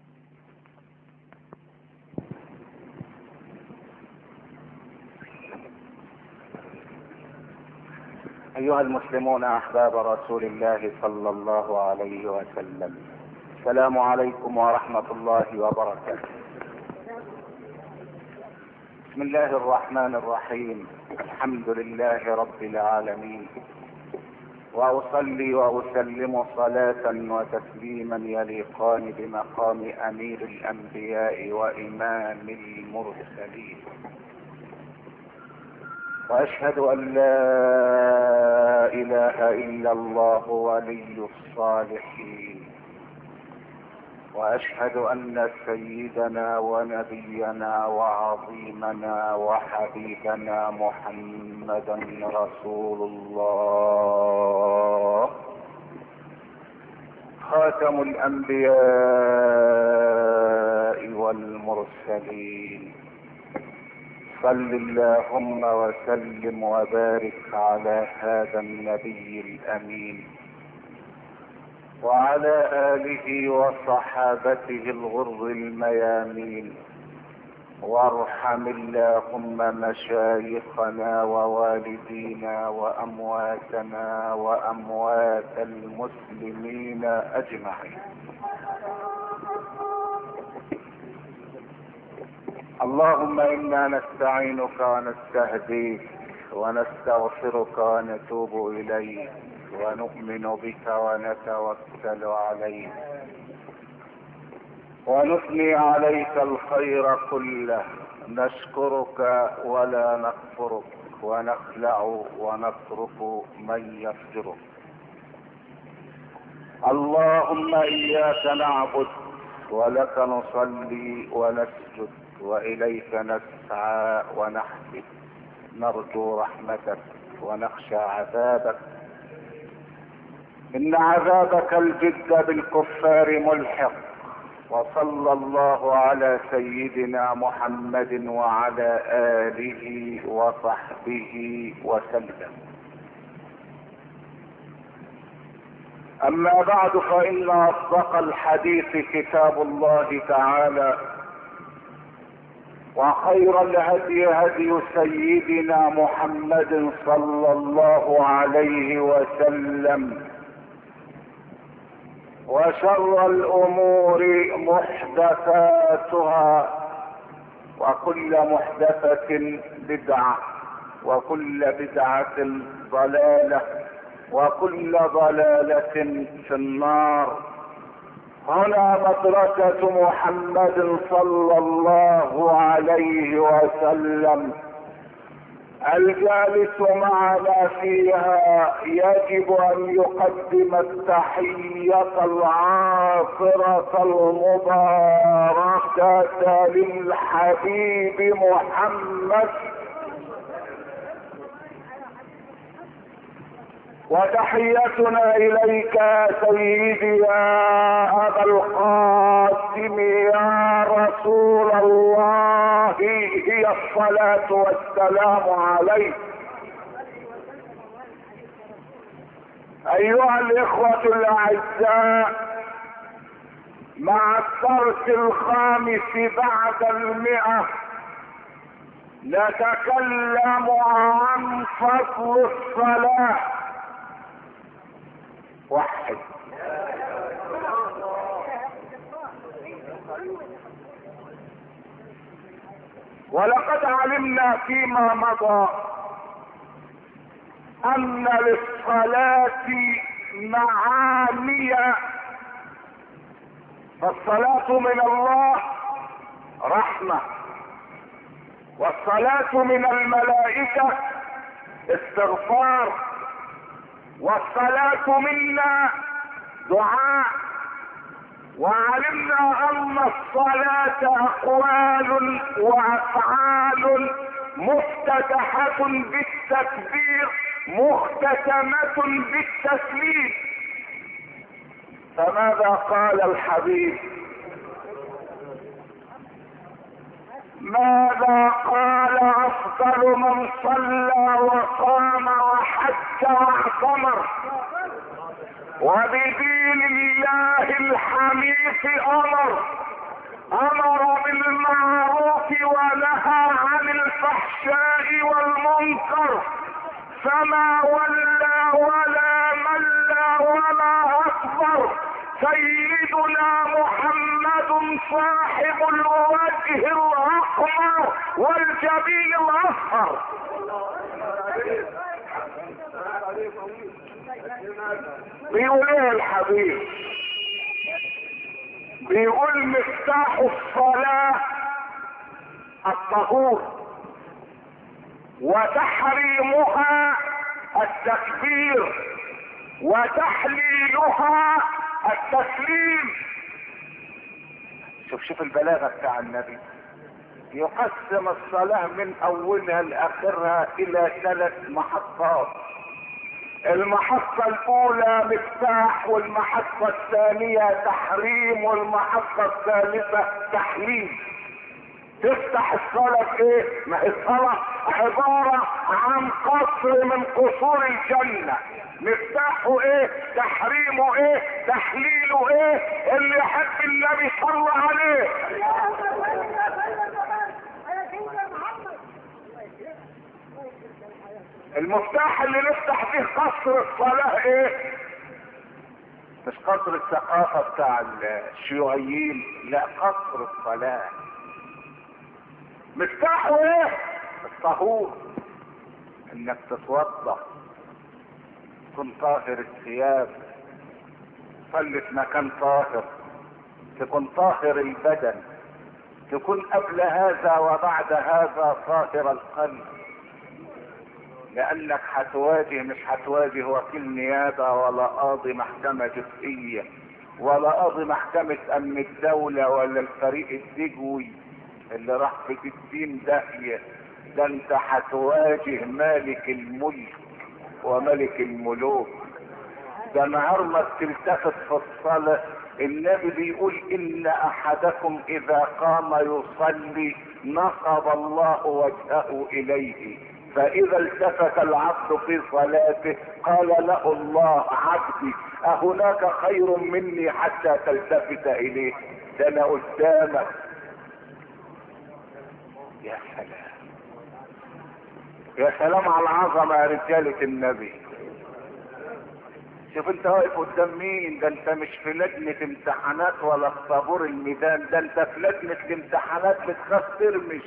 ايها المسلمون احباب رسول الله صلى الله عليه وسلم، السلام عليكم ورحمة الله وبركاته. بسم الله الرحمن الرحيم. الحمد لله رب العالمين، واصلي واسلم صلاة وتسليما يليقان بمقام امير الانبياء وامام المرسلين، واشهد ان لا اله الا الله ولي الصالحين، واشهد ان سيدنا ونبينا وعظيمنا وحبيبنا محمدا رسول الله خاتم الانبياء والمرسلين. صل اللهم وسلم وبارك على هذا النبي الامين وعلى آله وصحابته الغر الميامين، وارحم اللهم مشايخنا ووالدينا وأمواتنا وأموات المسلمين أجمعين. اللهم إنا نستعينك ونستهديك ونستغفرك ونتوب إليك ونؤمن بك ونتوكل عليك ونثني عليك الخير كله، نشكرك ولا نكفرك ونخلع ونترك من يفجرك. اللهم إياك نعبد ولك نصلي ونسجد وإليك نسعى ونحفد، نرجو رحمتك ونخشى عذابك، إن عذابك الجد بالكفار ملحق. وصلى الله على سيدنا محمد وعلى آله وصحبه وسلم. أما بعد، فإن أصدق الحديث كتاب الله تعالى، وخير الهدي هدي سيدنا محمد صلى الله عليه وسلم، وشر الأمور محدثاتها، وكل محدثة بدعة، وكل بدعة ضلالة، وكل ضلالة في النار. هنا مدرسة محمد صلى الله عليه وسلم، الجالس معنا فيها يجب ان يقدم التحية العاطرة المباركة للحبيب محمد، وتحيتنا اليك يا سيدي يا ابا القاسم يا رسول الله هي الصلاة والسلام عليك. ايها الاخوة الاعزاء، مع الدرس الخامس بعد 100 نتكلم عن فضل الصلاة. وحد. ولقد علمنا فيما مضى ان للصلاة معاني، فالصلاة من الله رحمة، والصلاة من الملائكة استغفار، والصلاة منا دعاء. وعلمنا ان الصلاة اقوال وافعال مفتتحة بالتكبير مختتمة بالتسليم. فماذا قال الحبيب؟ ماذا قال افضل من صلى وصام وحج واعتمر وبدين الله الحنيف امر بالمعروف ونهى عن الفحشاء والمنكر، فما ولى ولا ملى ولا اكبر سيدنا محمد صاحب الوجه الاحمر والجبين الاصفر. بيقول ايه الحبيب؟ بيقول مفتاح الصلاة الطهور، وتحريمها التكبير، وتحليلها التسليم. شوف البلاغة بتاع النبي. يقسم الصلاة من اولها لاخرها الى 3 محطات. المحطة الاولى مفتاح، والمحطة الثانية تحريم، والمحطة الثالثة تحليل. تفتح الصلاة ايه؟ ما هي الصلاة عبارة عن قصر من قصور الجنة. مفتاحه ايه؟ تحريمه ايه؟ تحليله ايه؟ اللي يحب النبي صلى عليه. المفتاح اللي نفتح فيه قصر الصلاة ايه؟ مش قصر الثقافة بتاع الشيوعيين، لا، قصر الصلاة. مفتاحه ايه؟ الطهور، انك تتوضا، تكون طاهر الثياب، تصلي في مكان طاهر، تكون طاهر البدن، تكون قبل هذا وبعد هذا طاهر القلب. لانك مش هتواجه وكيل نيابه ولا قاضي محكمه جزئيه ولا قاضي محكمه امن الدوله ولا الفريق الدجوي اللي راح في 60 داهيه. ده انت هتواجه مالك الملك وملك الملوك. ده نهار ما بتلتفت في الصلاه النبي بيقول ان احدكم اذا قام يصلي نصب الله وجهه اليه، فاذا التفت العبد في صلاته قال له الله عبدي اهناك خير مني حتى تلتفت اليه؟ ده انا قدامك. يا سلام يا سلام على العظمه يا رجاله النبي. شوف انت واقف قدام مين؟ ده انت مش في لجنة امتحانات ولا في طابور الميدان، ده انت في لجنة الامتحانات بتخاف ترمش.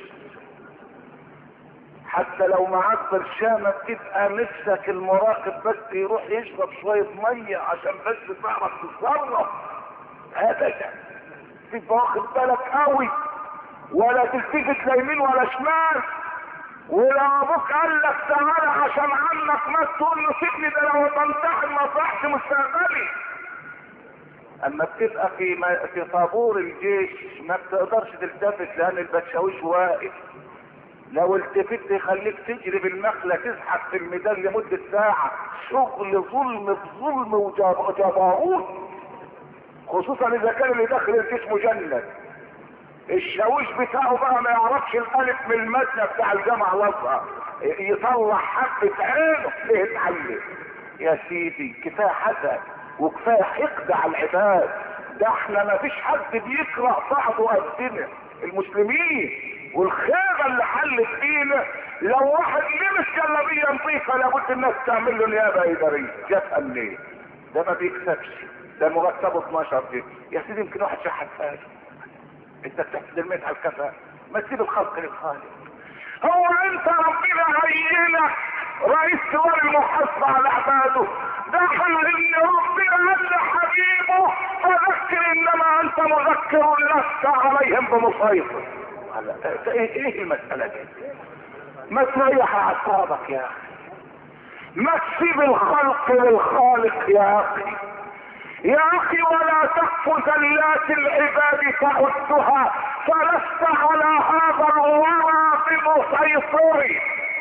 حتى لو معاك برشامة بتبقى نفسك المراقب بس يروح يشرب شوية مية عشان بس تعرف تتصرف. ابدا تبقى واخد بالك قوي، ولا تلتفت لا يمين ولا شمال. ولو ابوك قال لك تعالى عشان عنك ما تقول له سيبني، ده لو بمتحن ما طلعت مستقبلي. اما بتبقى في طابور الجيش ما بتقدرش تلتفت لان البشاويش واقف. لو التفت يخليك تجري بالمخلة تزحف في الميدان لمدة ساعة. شغل ظلم بظلم وجبروت، خصوصا اذا كان اللي داخل الجيش مجند. الشاويش بتاعه بقى ما يعرفش الالف من المادة بتاع الجامعة الازهر، يطلع حبة عينه ليه اتعلم. يا سيدي كفاية حسد وكفاية حقد على العباد. ده احنا ما فيش حد بيقرأ بعضه قدنا المسلمين، والخيبة اللي حلت فينا لو واحد لبس جلابية نظيفة لابد الناس تعمل له نيابة ادارية. جابها منين؟ ده ما بيكسبش، ده مرتبه 12 جنيه. يا سيدي يمكن واحد شحت حاجة، انت بتحسد الميت على الكفاءة، ما تسيب الخلق للخالق. هو انت ربنا عينك رئيس دول المحاسبة على عباده؟ ده ان ربنا قال لحبيبه فذكر انما انت مذكر لست عليهم بمسيطر. ايه المسألة دي؟ ما تريح اعصابك يا اخي، ما تسيب الخلق للخالق يا اخي. يا اخي ولا تقف زلات العباد تعدها، فلست على هذا الورى بمسيطر.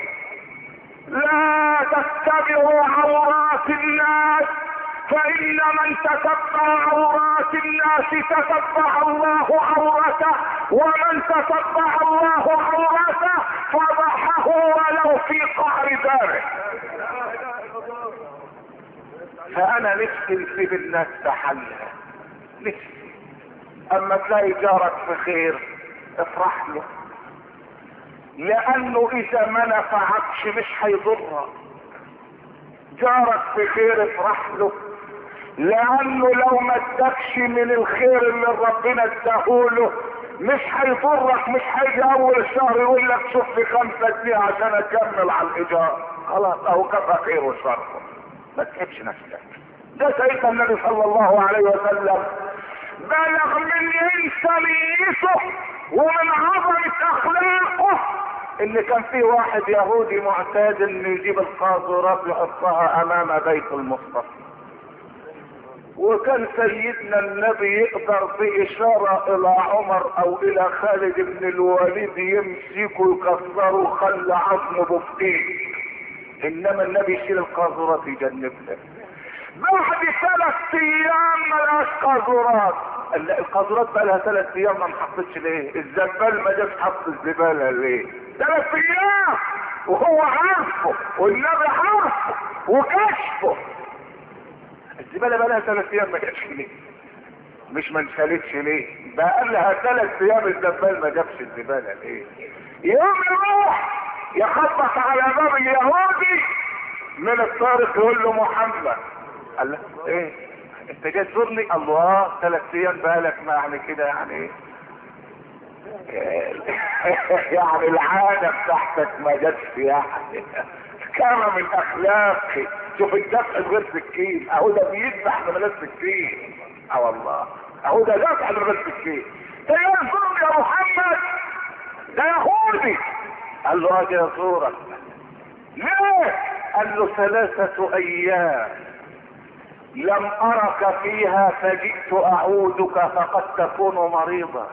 لا تتبعوا عورات الناس، فإن من تتبع عورات الناس تتبع الله عورته، ومن تتبع الله عورته فضحه ولو في قعر داره. فأنا نفسي نسيب الناس تحلها، نفسي. أما تلاقي جارك في خير افرح له، لأنه إذا ما نفعكش مش هيضرك. جارك في خير افرح له، لأنه لو ما ادكش من الخير اللي ربنا اداهوله مش هيضرك. مش هيجي أول الشهر يقول لك شوف لي 5 جنيه عشان أكمل على الإيجار. خلاص أهو كفى خير وشر، ما تحبش نفسك. ده سيدنا النبي صلى الله عليه وسلم بلغ من انسانيته ومن عظمة اخلاقه ان كان في واحد يهودي معتاد انه يجيب القاذورات يحطها امام بيت المصطفى. وكان سيدنا النبي يقدر بإشارة إلى عمر أو إلى خالد بن الوليد يمسكوا يكسروا خل عظم بفتيه، إنما النبي يشيل القاذورات يجنب له. بعد 3 أيام ما لقاش قاذورات. القاذورات بقى لها 3 أيام ما انحطتش ليه؟ الزبال ما جاش حط الزبالة ليه؟ 3 أيام وهو عارفه والنبي عارفه وكشفه. الزبالة بقى لها 3 أيام ما جاتش ليه؟ مش ما انشالتش ليه؟ بقى لها 3 أيام الزبال ما جابش الزبالة ليه؟ يوم يروح يخبط على باب اليهودي من الطارق يقول له محمد. قال له ايه انت جاي تزورني؟ الله 3 أيام بقالك ما يعني كده يعني يعني العادة بتاعتك ما جاتش يعني. كرم الاخلاق. شوف الذبح بغير سكين، اهو ده بيذبح من غير سكين. اه والله اهو ده ذبح من غير سكين. ده يزورني يا محمد، ده يهودي. قال له اجي ازورك. ليه؟ قال له 3 أيام لم أرك فيها فجئت أعودك فقد تكون مريضا.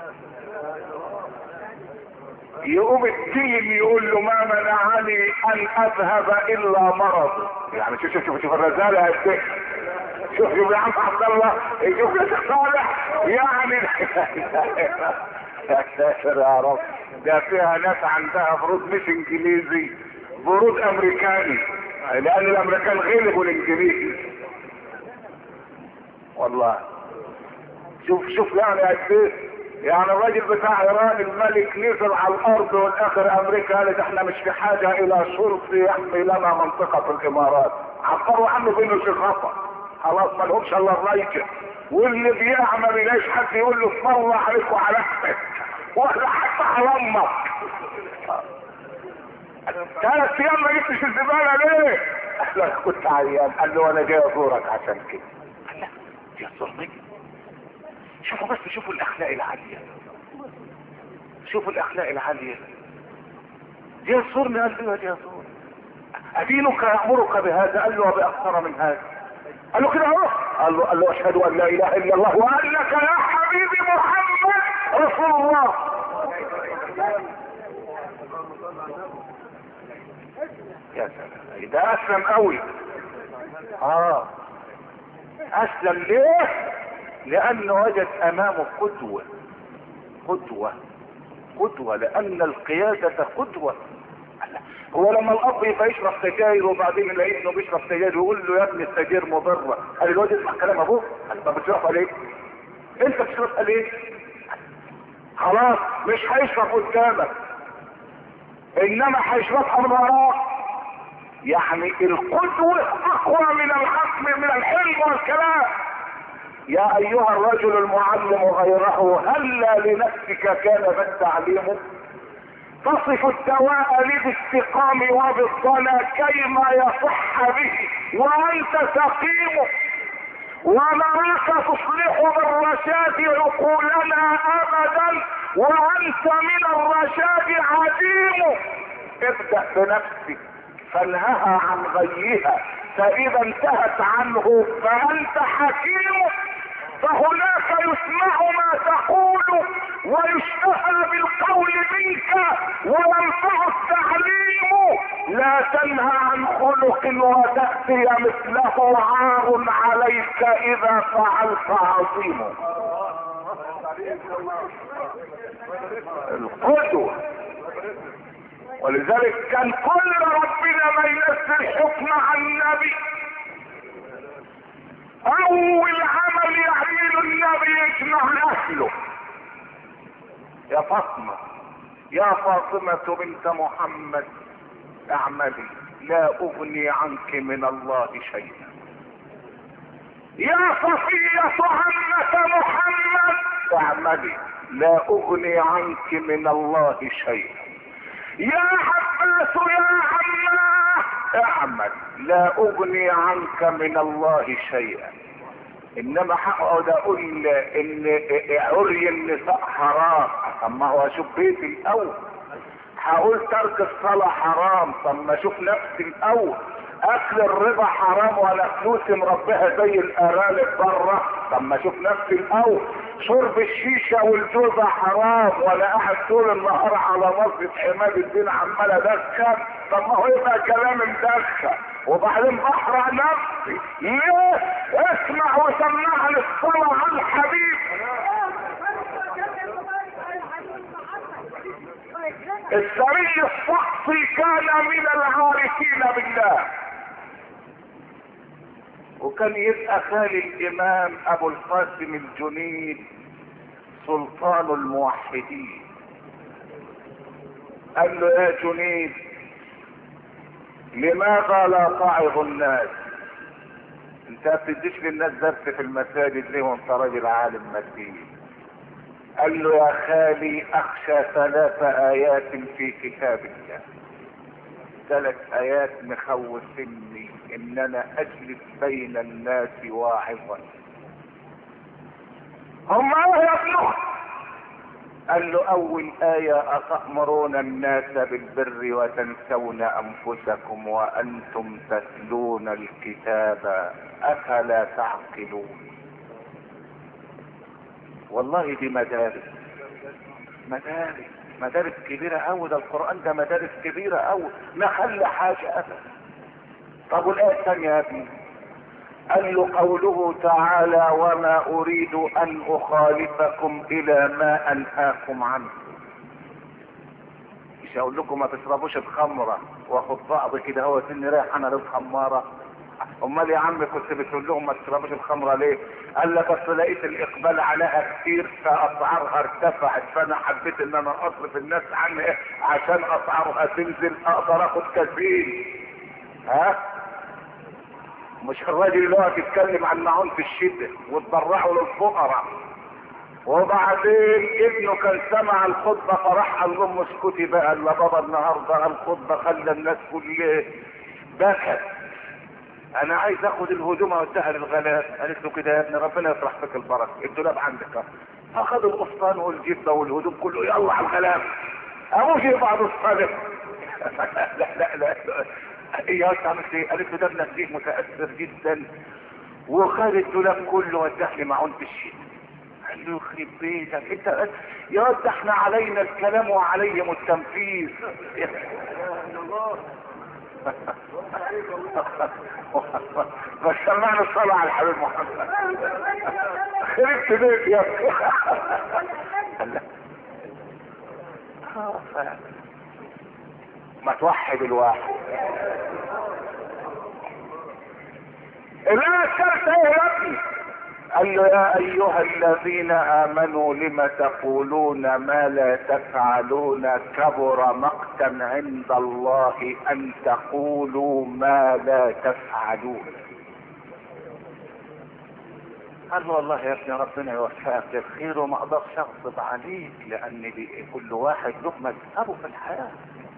يقوم الدين يقول له ما منعني أن أذهب إلا مرض. يعني شوف الرسالة قد شوف يا عم عبد الله، شوف يا شيخ صالح يعني. يا ساتر يا رب، ده فيها ناس عندها برود مش انجليزي، برود امريكاني، لان الامريكان غلبوا الانجليزي والله. شوف يعني قد ايه. يعني الراجل بتاع ايران الملك نزل على الارض والاخر امريكا قالت احنا مش في حاجه الى شرطي يحمي لنا منطقه الامارات. عبروا عنه بانه شخصه، خلاص ما لهمش الا الرايجه، واللي بيعمل ما بيلاقيش حد يقول له اسم الله عليك وعلى احمد ولا حتى على امك. 3 أيام ما جبتش الزباله ليه؟ قال له كنت عيان. قال له انا جاي ازورك عشان كده. قال لا يزورني. شوفوا بس، شوفوا الاخلاق العاليه، شوفوا الاخلاق العاليه. يزورني. قال له يزورني. ادينك يامرك بهذا؟ قال له وباكثر من هذا. قال له كده اهو. قال له اشهد ان لا اله الا الله وانك يا حبيبي محمد رسول الله. يا سلام، ده اسلم قوي. اسلم ليه؟ لانه وجد امامه قدوة، لان القيادة قدوة. هو لما الاب يبقى يشرب سجاير وبعدين يلاقي ابنه بيشرب سجاير يقول له يا ابني السجاير مضرة، قال الواد اسمع كلام ابوه. انت بتشربها ليه؟ انت بتشربها ليه؟ خلاص مش هيشرب قدامك، انما هيشربها من وراك. يعني القدوة اقوى من الحكم من الحلم والكلام. يا ايها الرجل المعلم غيره هلا لنفسك كان ذا التعليم. تصف الدواء بالاستقام وبالصلاة كيما يصح به وانت سقيم. ونراك تصلح بالرشاد عقولنا ابدا وانت من الرشاد عديم. ابدأ بنفسك فانهها عن غيها، فاذا انتهت عنه فانت حكيم. فهناك يسمع ما تقول ويشتهى بالقول منك وينفع التعليم. لا تنهى عن خلق وتأتي مثله عار عليك اذا فعلت عظيم. القدوة. ولذلك كان كل ربنا ما ينزل حكم عن النبي اول عمل يعمله النبي يجمع اهله. يا فاطمة، يا فاطمة بنت محمد اعملي لا اغني عنك من الله شيئا. يا صفية عمة محمد اعملي لا اغني عنك من الله شيئا. يا عباس يا عماه اعمل لا اغني عنك من الله شيئا. انما هقعد اقول ان عري النساء حرام، اما هو اشوف بيتي الاول. هقول ترك الصلاة حرام، طب ما اشوف نفسي الاول. اكل الربا حرام ولا فلوسي مربيها زي الارانب بره؟ طب ما اشوف نفسي الاول. شرب الشيشه والجوزه حرام ولا قاعد طول النهار على مسجد عماد الدين عمال ادخن؟ طب ما هو يبقى كلام مدخن وبعدين بحرق نفسي ليه؟ اسمع وسمعني الصلاه على الحبيب. السري الشخصي كان من العارفين بالله، وكان يبقى خالي الامام ابو القاسم الجنيد سلطان الموحدين. قال له يا جنيد لماذا لا تعظ الناس؟ انت بتديش للناس درس في المساجد ليه وانت راجل عالم مدين؟ قال له يا خالي اخشى 3 ايات في كتاب الله، 3 ايات مخوفني ان انا اجلس بين الناس واعظا. هم ايه يا ابنه؟ قال له اول ايه اتأمرون الناس بالبر وتنسون انفسكم وانتم تتلون الكتاب افلا تعقلون. والله دي مدارس كبيرة اوي، ده القرآن ده مدارس كبيرة اوي ما خلى حاجة ابدا. طب والايه الثانية يا ابني؟ قال له قوله تعالى وما اريد ان اخالفكم الى ما انهاكم عنه. مش هقول لكم ما تشربوش الخمرة واخد بعض كده هو اني رايح انا للخمارة. امال يا عم كنت بتقول لهم ما تشربوش الخمرة ليه؟ قال لك اصل لقيت الاقبال عليها كتير فاسعارها ارتفعت فانا حبيت ان انا اصرف الناس عنها عشان اسعارها تنزل اقدر اخد كثير. ها؟ مش الراجل اللي هو بيتكلم عن معون في الشدة وتبرعوا للفقراء وبعدين ابنه كان سمع الخطبة فراح قال لهم اسكتي بقى الا بابا النهارده الخطبة خلى الناس كلها بكت، انا عايز اخد الهدوم اوديها للغلاب. قالت له كده يا ابني ربنا يفرح فيك البركه، الدولاب عندك. اخذ القفطان والجبه والهدوم كله يلا على الغلاب. ابوش بعض الصالح لا يا عملت ايه؟ قالت له ده ابنك دي متاثر جدا وخد الدولاب كله وداه لي معون في الشتاء. قال له يخرب بيتك انت يا رد احنا علينا الكلام وعليهم التنفيذ. بس سمعنا الصلاة على الحبيب محمد. خربت بيت يا ما توحد الواحد. الآية الثالثة ايه يا ابني؟ قال له يا ايها الذين امنوا لم تقولون ما لا تفعلون كبر مقتا عند الله ان تقولوا ما لا تفعلون. قال له والله يا ابني ربنا يوفقك للخير وما اقدرش اغضب عليك لان كل واحد له مذهبه في الحياه.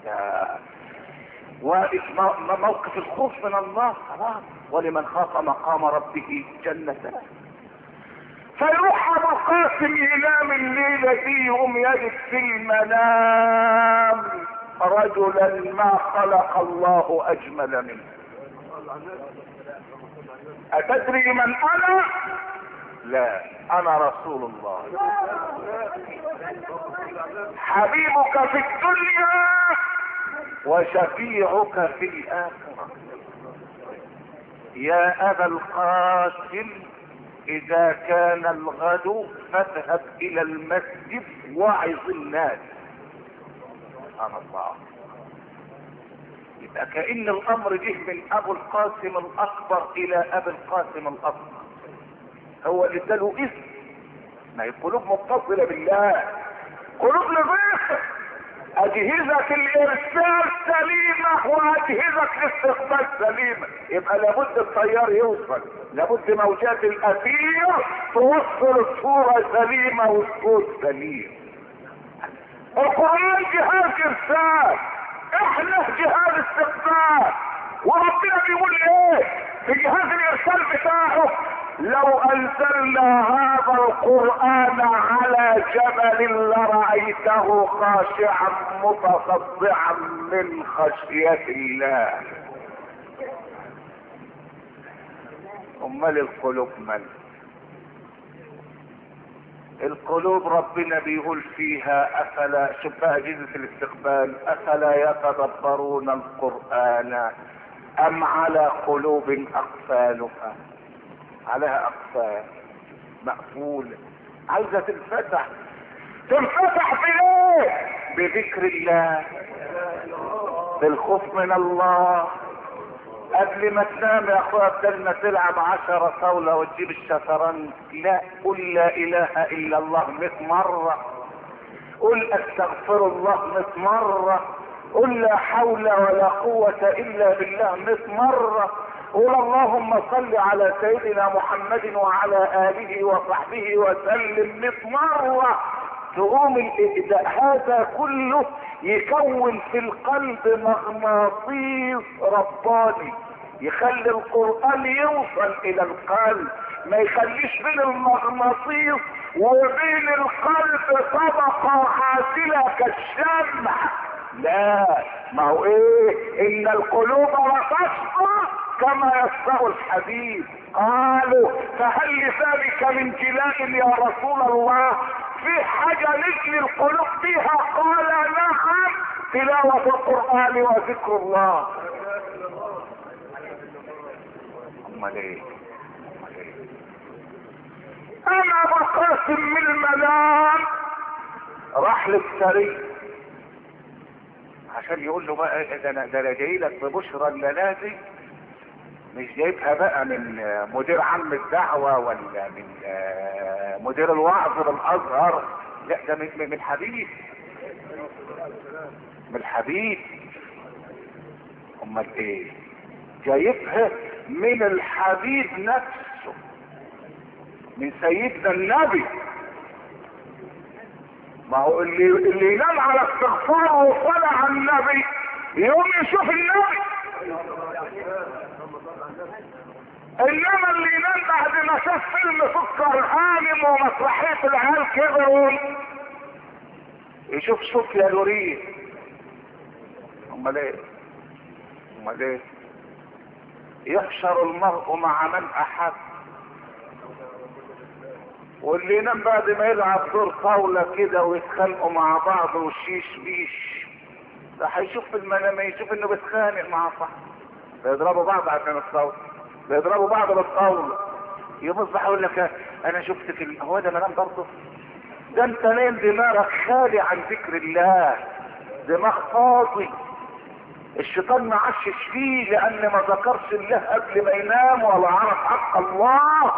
وموقف الخوف من الله خلاص، ولمن خاف مقام ربه جنتان. فيروح ابو القاسم ينام الليله دي يقوم يجد في المنام رجلا ما خلق الله اجمل منه. اتدري من انا؟ لا انا رسول الله حبيبك في الدنيا وشفيعك في الاخره. يا ابا القاسم اذا كان الغد فاذهب الى المسجد واعظ الناس. سبحان الله. يبقى كأن الامر جه من ابو القاسم الاكبر الى ابي القاسم الاصغر، هو اللي اداله اسم. ما هي القلوب متصله بالله، قلوب نظيفه، اجهزة الارسال سليمة واجهزة الاستقبال سليمة. يبقى لابد الطيار يوصل، لابد موجات الاثير توصل الصورة سليمة والصوت سليم. القرآن جهاز ارسال، احنا جهاز استقبال. وربنا بيقول ايه في جهاز الارسال بتاعه؟ لو انزلنا هذا القرآن على جبل لرأيته خاشعا متصدعا من خشية الله. امال القلوب مال؟ القلوب ربنا بيقول فيها افلا، شوف بقى جزء الاستقبال، افلا يتدبرون القرآن ام على قلوب اقفالها؟ عليها اقفال مقفولة، عايزة تنفتح. تنفتح بايه؟ بذكر الله، بالخوف من الله. قبل ما تنام يا اخويا بدل ما تلعب 10 طاولة وتجيب الشطرنج، لا، قل لا اله الا الله 100 مرة، قل استغفر الله 100 مرة، قل لا حول ولا قوة الا بالله 100 مرة، قل اللهم صل على سيدنا محمد وعلى اله وصحبه وسلم 100 مرة. تقوم هذا كله يكون في القلب مغناطيس رباني، يخلي القرآن يوصل الى القلب، ما يخليش بين المغناطيس وبين القلب طبقة عازلة كالشمع. لا، ما هو ايه؟ ان القلوب لتصفى كما يصفى الحديد. قالوا فهل لذلك من جلاء يا رسول الله؟ في حاجة نجلي القلوب فيها؟ قال نعم، تلاوة القرآن وذكر الله. امال ايه؟ انا بقاسم من المنام راح للسري عشان يقول له بقى ده انا جاي لك ببشرى الليلة، مش جايبها بقى من مدير عام الدعوة ولا من مدير الوعظ بالازهر، لا، ده من الحبيب، من الحبيب. امال ايه؟ جايبها من الحبيب نفسه، من سيدنا النبي. ما هو اللي ينام على استغفار وصلى على النبي يوم يشوف النبي، انما اللي ينام بعد ما شاف فيلم سكر هانم ومسرحية العيال كبروا يشوف صوفيا لورين. امال ايه؟ امال ايه؟ يحشر المرء مع من احب. واللي ينام بعد ما يلعب دور طاولة كده ويتخانقوا مع بعض والشيش بيش، ده هيشوف في المنام يشوف انه بيتخانق مع صاحبه، بيضربوا بعض عشان الطاولة، بيضربوا بعض بالطاولة، يصبح يقول لك انا شفت في هو ده منام برضه؟ ده انت نايم دماغك خالي عن ذكر الله، دماغ فاضي، الشيطان ما عشش فيه لان ما ذكرش الله قبل ما ينام ولا عرف حق الله.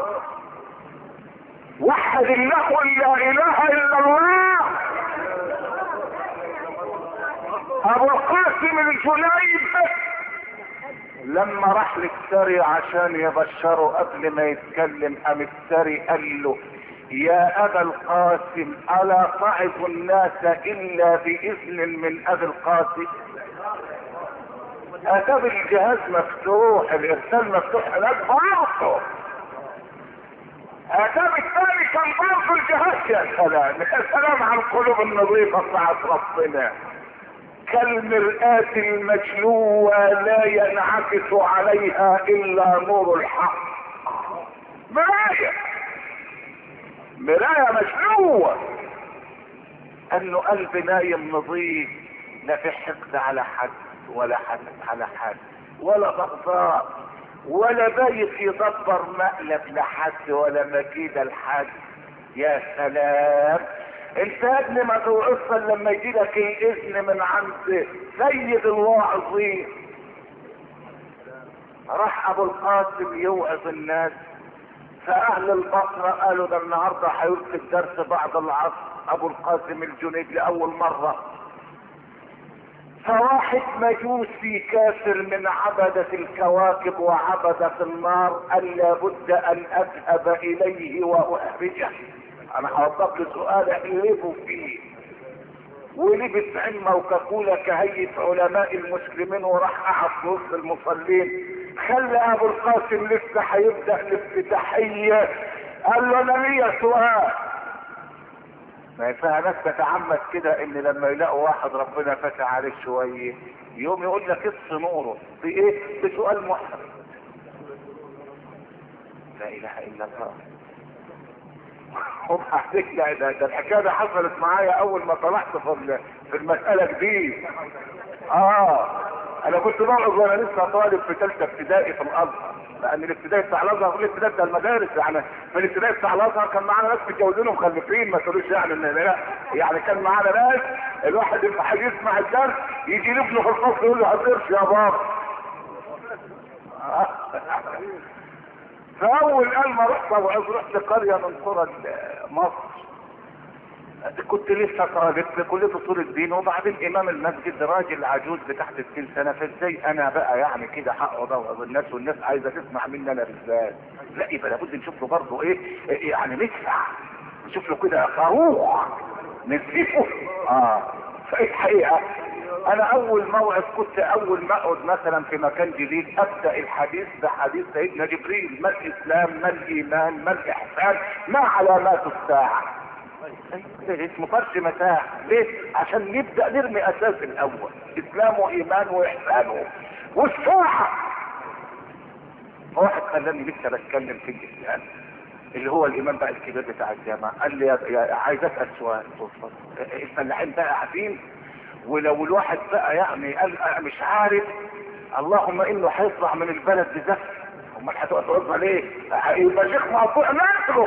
وحد الله لا اله الا الله. ابو القاسم الجنيد لما راح للسري عشان يبشره قبل ما يتكلم، قام السري قال له يا ابا القاسم الا تعظ الناس الا باذن من ابي القاسم؟ اتى الجهاز مفتوح، الارسال مفتوح هناك برضه، اتى الثاني كان برضه الجهاز. يا سلام، يا سلام على القلوب النظيفه بتاعت ربنا. كالمرآة المجلوة لا ينعكس عليها الا نور الحق. مراية، مراية مجلوة، انه قلب نايم نظيف، لا في حقد على حد ولا حسد على حد ولا بغضاء، ولا بايت يدبر مقلب لحد ولا مكيدة لحد. يا سلام، انت يا ابني ما توصل لما يجي لك الاذن من عند سيد الواعظين. راح ابو القاسم يوعظ الناس، فاهل البصرة قالوا ده النهارده هيلقي الدرس بعد العصر ابو القاسم الجنيد لاول مرة. فواحد مجوسي كافر من عبدة الكواكب وعبدة النار قال لابد ان اذهب اليه واحرجه. انا هوضح له سؤال اقلبه فيه، ولبس عمه وكاكولا كهيئة علماء المسلمين وراح قعد في وسط المصلين. خلى ابو القاسم لسه هيبدا الافتتاحيه، قال له انا ليا سؤال. ما ينفع ناس تتعمد كده ان لما يلاقوا واحد ربنا فتح عليه شويه يوم يقول لك اطفي نوره بايه؟ بسؤال محرج. لا اله الا الله. وبعدين ده الحكايه دي حصلت معايا اول ما طلعت في المساله دي. انا كنت بقعد وانا لسه طالب في ثالثه ابتدائي في الازهر، لان الابتدائي بتاع الازهر والابتدائي بتاع المدارس، يعني في الابتدائي بتاع الازهر كان معانا ناس متجوزين ومخلفين، ما تقولوش يعني ان لا، يعني كان معانا ناس الواحد يبقى يسمع الدرس يجي ابنه في الفصل يقول له هتقرش يا بابا. فاول ما رحت قريه من قرى مصر، كنت لسه طالب في كليه اصول الدين، وبعدين امام المسجد راجل عجوز بتحت 60 سنه، فازاي انا بقى يعني كده هقعد اوعظ الناس والناس عايزه تسمع مني انا بالذات؟ لا يبقى لابد نشوف له برضه ايه يعني ندفع، نشوف له كده صاروخ نسيبه. فايه الحقيقه انا اول موعد كنت اول ما اقعد مثلا في مكان جديد ابدا الحديث بحديث سيدنا جبريل: ما الاسلام، ما الايمان، ما الاحسان، ما علامات الساعه. اسمه فرش متاع. ليه؟ عشان نبدا نرمي اساس الاول، اسلام وايمان واحسان والساعه. واحد خلاني لسه بتكلم في الاسلام اللي هو الامام بقى الكبير بتاع الجامعه، قال لي عايز اسال سؤال. الفلاحين بقى قاعدين، ولو الواحد بقى يعني قال مش عارف، اللهم انه هيطلع من البلد بزف، امال هتقعد تقول ليه؟ يبقى شيخ مقطوع نفسه.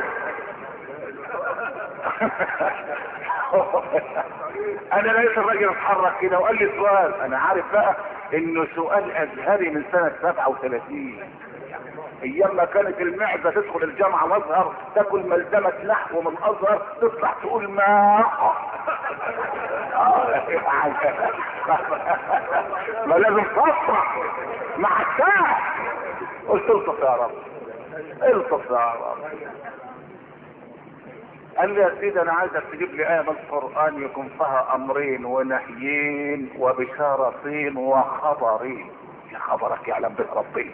انا لقيت الراجل اتحرك كده وقال لي سؤال، انا عارف بقى انه سؤال ازهري من سنه 37، ايام ما كانت المعزه تدخل الجامعه الازهر تاكل ملزمه نحو من الازهر تطلع تقول ماء. ما لازم تصرح مع الساعه. قلت الطف يا رب، الطف يا رب. قال لي يا سيدي انا عايزك تجيب لي ايه من القران يكون فيها امرين ونهيين وبشارتين وخبرين. يا خبرك يعلم بك ربي.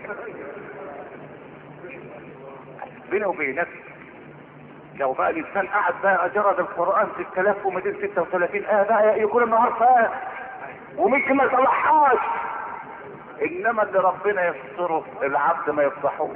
بيني وبينك لو بقى الانسان قعد بقى جرد القران 6236 ايه بقى يكون النهار فات وممكن ما يصلحهاش، انما اللي ربنا يستره العبد ما يفضحوش.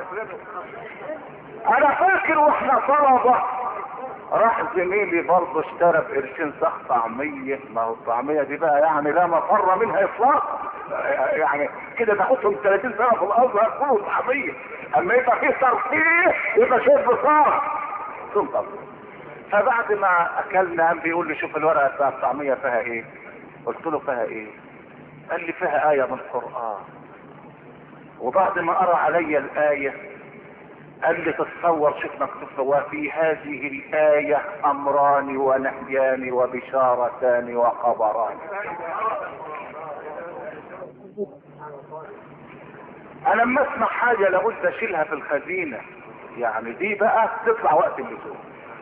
انا فاكر واحنا طلبه راح زميلي برضه اشترى بقرشين صح طعميه، ما هو الطعميه دي بقى يعني لا مفر منها اطلاقا، يعني كده تاخدهم 30 سنه في الازهر كله طعميه، اما يبقى فيه ترفيه يبقى شيء بصار. فبعد ما اكلنا قام بيقول لي شوف الورقه بتاع الطعميه فيها ايه؟ قلت له فيها ايه؟ قال لي فيها ايه من القران. وبعد ما قرا علي الايه قال لي تتصور شوف مكتوب وفي هذه الآية أمران ونهيان وبشارتان وخبران. أنا لما أسمع حاجة لابد أشيلها في الخزينة، يعني دي بقى تطلع وقت اللزوم.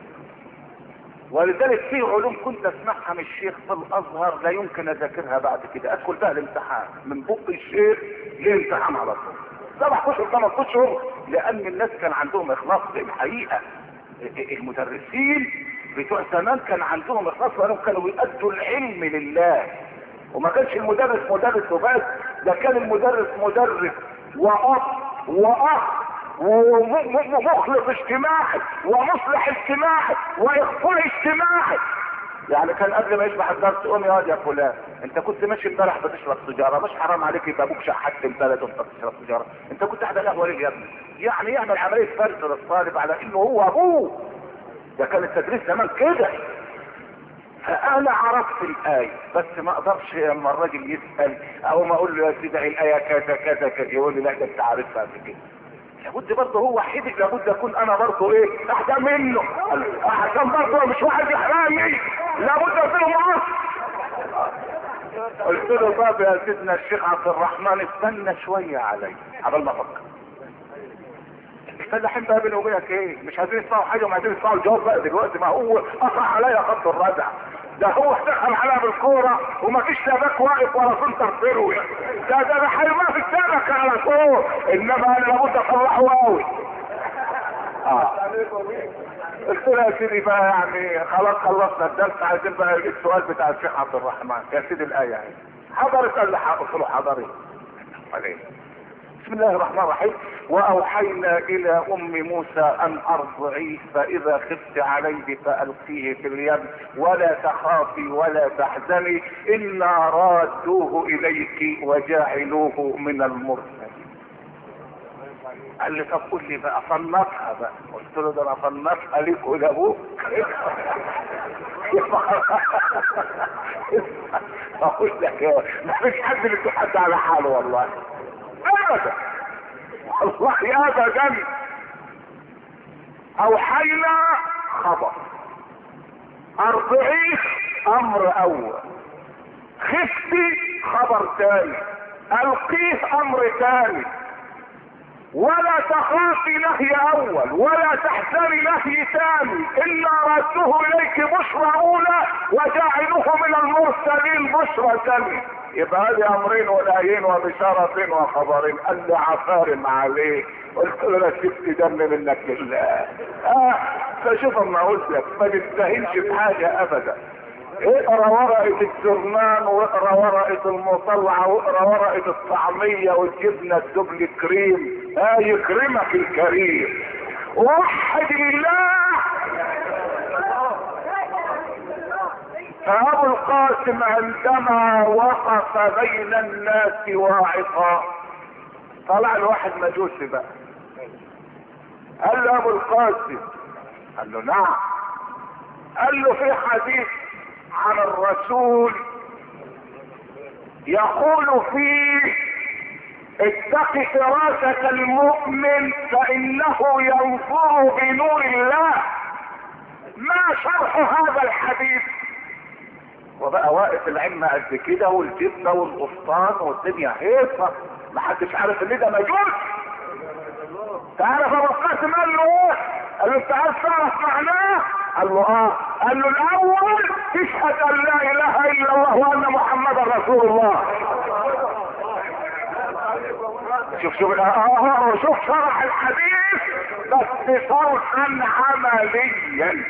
ولذلك في علوم كنت أسمعها من الشيخ في الأزهر لا يمكن أذاكرها بعد كده، أدخل بها الامتحان من بق الشيخ للامتحان على طول 7 اشهر 8 اشهر، لان الناس كان عندهم اخلاص. الحقيقه المدرسين بتوع زمان كان عندهم اخلاص، لانهم كانوا بيأدوا العلم لله، وما كانش المدرس مدرس وبس، ده كان المدرس مدرس واب واخ ومخلص اجتماعي ومصلح اجتماعي واخفاء اجتماعي. يعني كان قبل ما يشبح الدرس قوم يا واد يا فلان انت كنت ماشي امبارح بتشرب سيجاره، مش حرام عليك يبقى ابوك شحت البلد وانت بتشرب سيجاره؟ انت كنت قاعد على القهوه ليه يا ابني؟ يعني يعمل عمليه فرد للطالب على انه هو ابوه. ده كان التدريس زمان كده. فانا عرفت الايه، بس ما اقدرش لما الراجل يسال او ما اقول له يا سيدي الايه كذا كذا كذا يقول لي لا ده انت عارفها قبل كده. لابد برضه هو حدق، لابد اكون انا برضه ايه احسن منه، عشان برضه مش واحد يحرمني، لابد اكون معاه. قلت له طب يا سيدنا الشيخ عبد الرحمن استنى شويه علي قبل ما افكر. الفلاحين بقى بيني وبينك ايه؟ مش عايزين يسمعوا حاجه وما عايزين يسمعوا الجواب بقى دلوقتي، ما هو قطع عليا خط الردع، ده هو دخل عليها بالكوره ومفيش شباك واقف ولا سنتر فيروي، ده هيرميها في الشبكه على طول، انما انا لابد اصلحه قوي. قلت له يا سيدي بقى يعني خلاص خلصنا الدرس، عايزين بقى السؤال بتاع الشيخ عبد الرحمن. يا سيدي الايه اهي. حضرت؟ قال لي قلت له حضرت. بسم الله الرحمن الرحيم. واوحينا الى ام موسى ان ارضعيه فاذا خفت عليه فالقيه في اليم ولا تخافي ولا تحزني انا رادوه اليك وجاعلوه من المرسلين. قال لي طب قول لي بقى صنفها بقى. قلت له ده انا صنفها ليك ولابوك. اقول لك يا ما فيش حد اللي حد على حاله والله ابدا والله ابدا. اوحينا خبر، ارضعيه امر اول، خفتي خبر ثاني، القيه امر ثاني، ولا تخافي نهي اول ولا تحزني نهي ثاني الا رده اليك بشرى اولى وجاعلوه من المرسلين بشرى ثانيه. يبقى هذه امرين ونهيين وبشارتين وخبرين. قال لي عفارم عليه. قلت له انا سبت دم منك لله. فشوف اما اقول لك ما تستهينش بحاجه ابدا. اقرا ورقه الجرنان واقرا ورقه المطلعه واقرا ورقه الطعميه والجبنه الدبل كريم. يكرمك الكريم. وحد الله. فابو القاسم عندما وقف بين الناس واعظا طلع له واحد مجوسي بقى. قال له ابو القاسم. قال له نعم. قال له في حديث عن الرسول يقول فيه اتق فراسة المؤمن فانه ينظر بنور الله. ما شرح هذا الحديث؟ وبقى واقف العلم قد كده والجبنه والقسطان والدنيا هيصه ما حدش عارف ان ده مجوس. تعرف ابو القاسم قال له ايه؟ قال له انت عايز تعرف معناه؟ قال له قال له الاول تشهد ان لا اله الا الله وان محمدا رسول الله. شوف شرح الحديث بس صرحا عمليا.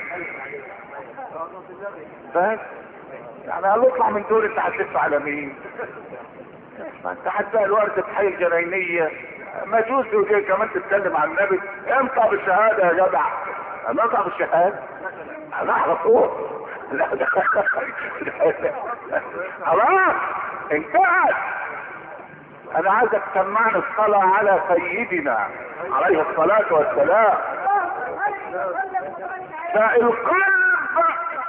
بس يعني قال له اطلع من دول انت هتلف على مين؟ ما انت حتى الورد في حي الجنينيه مجوسي وجاي كمان تتكلم عن النبي. انطق بالشهاده يا جدع. انطق بالشهاده. انا على طول. لا ده خلاص انتهت. انا عايزك تسمعني الصلاه على سيدنا عليه الصلاه والسلام. فالقلب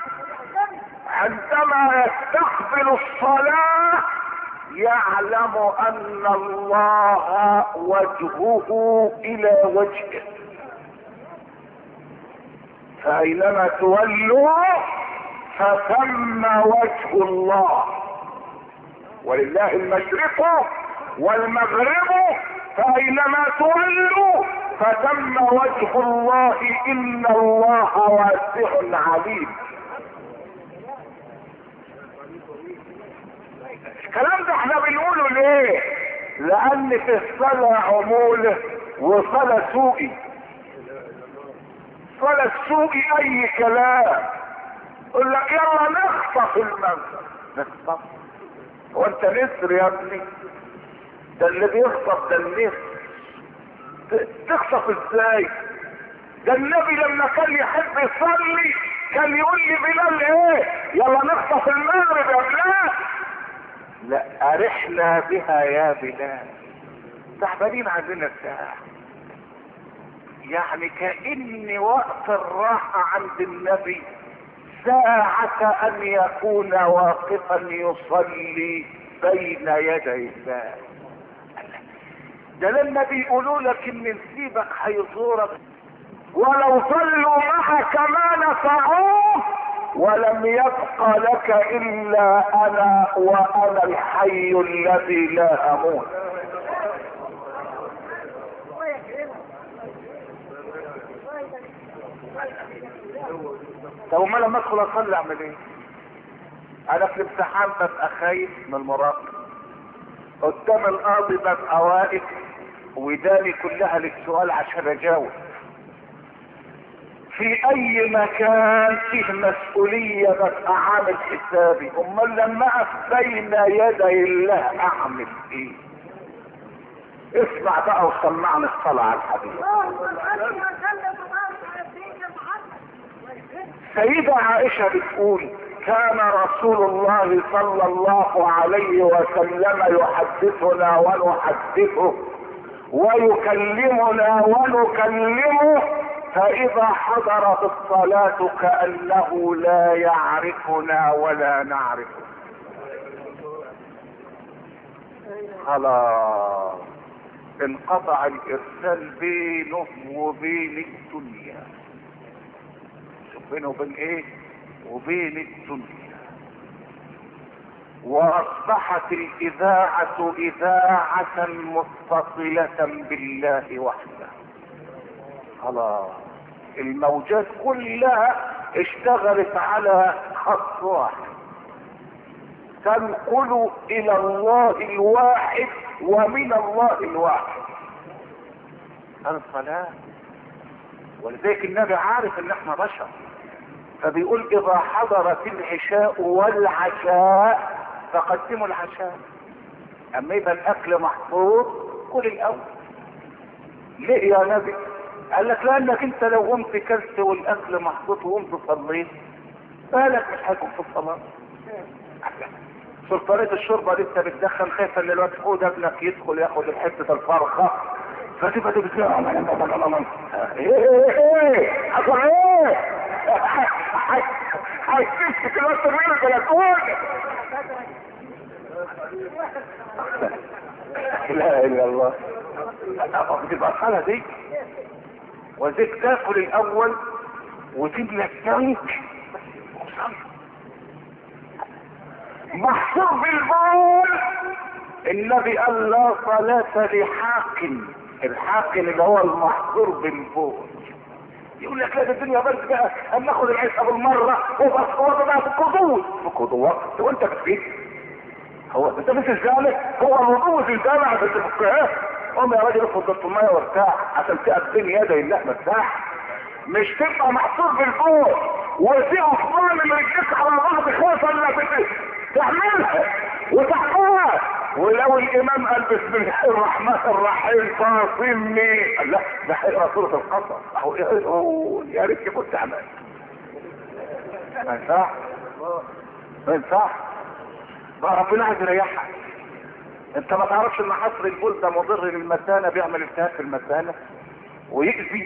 عندما يستقبل الصلاه يعلم ان الله وجهه الى وجهه. فاينما تولوا فثم وجه الله. ولله المشرق والمغرب فاينما تولوا فثم وجه الله ان الله واسع عليم. الكلام ده احنا بنقوله ليه؟ لان في الصلاة عموله وصلاة سوقي. صلاة سوقي اي كلام. يقول لك يلا نخطف المنزل. نخطف؟ هو انت نسر يا ابني؟ ده اللي بيخطف ده النسر. تخطف ازاي؟ ده النبي لما كان يحب يصلي كان يقول لي بلال ايه؟ يلا نخطف المغرب يا بلال. لا ارحنا بها يا بلال. تعبانين عندنا الساعة. يعني كأن وقت الراحة عند النبي ساعة ان يكون واقفا يصلي بين يدي الله. ده لما بيقولوا لك ان نسيبك هيزورك ولو صلوا معك ما نفعوه ولم يبق لك الا انا وانا الحي الذي لا اموت. طب ما لما ادخل اصلي اعمل ايه؟ انا في الامتحان ببقى خايف من المراقب، قدام القاضي ببقى واقف وداني كلها للسؤال عشان اجاوب، في اي مكان فيه مسؤولية ببقى عامل حسابي. امال لما اقف بين يدي الله اعمل ايه؟ اسمع بقى وسمعنا الصلاة على الحبيب. اللهم صل وسلم وبارك على سيدنا محمد. سيدة عائشة بتقول كان رسول الله صلى الله عليه وسلم يحدثنا ونحدثه ويكلمنا ونكلمه، فإذا حضرت الصلاة كأنه لا يعرفنا ولا نعرفه. خلاص انقطع الإرسال بينه وبين الدنيا. شوف بينه وبين ايه؟ وبين الدنيا. واصبحت الاذاعة اذاعة متصلة بالله وحده. خلاص الموجات كلها اشتغلت على خط واحد، تنقل الى الله الواحد ومن الله الواحد. الصلاة. ولذلك النبي عارف ان احنا بشر، فبيقول اذا حضرت العشاء والعشاء فقدموا العشاء. اما يبقى الاكل محظور كل الاول. ليه يا نبي؟ قال لك لانك انت لو قمت كلت والاكل محطوط وقمت صليت بالك مش هيكون في الصلاه. سلطانية الشوربه لسه بتدخن، خايفه ان الواد حود ابنك يدخل ياخد حته الفرخه فتبقى تبكي ايه حصل ايه؟ هيسيبك الوقت مين البلكون؟ لا اله الا الله. بتبقى الحالة دي وزيك تاكل الاول وتبنى الثاني محصور بالبول. النبي قال لا صلاة لحاكم. الحاكم اللي هو المحصور بالبول. يقول لك لا ده الدنيا برد بقى، اما ناخد العيش ابو المره وبس هو بقى في القضوة. في القضوة هو انت بتفيد؟ هو انت مش الزالة؟ هو الوضوء في الجامع عشان تفكها. قوم يا راجل افضل في الميه وارتاح عشان تقدم يدي الله مرتاح. مش تبقى محصور بالبول وفي اصبان من رجلك على بعض خوفا لا تعملها وتحققها. ولو الامام قال بسم الله الرحمن الرحيم فاصمني، لا ده هيقرا سوره القصص اهو يا ريت كنت عملت. ما ينفعش ما ينفعش بقى، ربنا عايز يريحك. انت ما تعرفش ان حصر البول ده مضر للمثانه، بيعمل التهاب في المثانه ويأذي.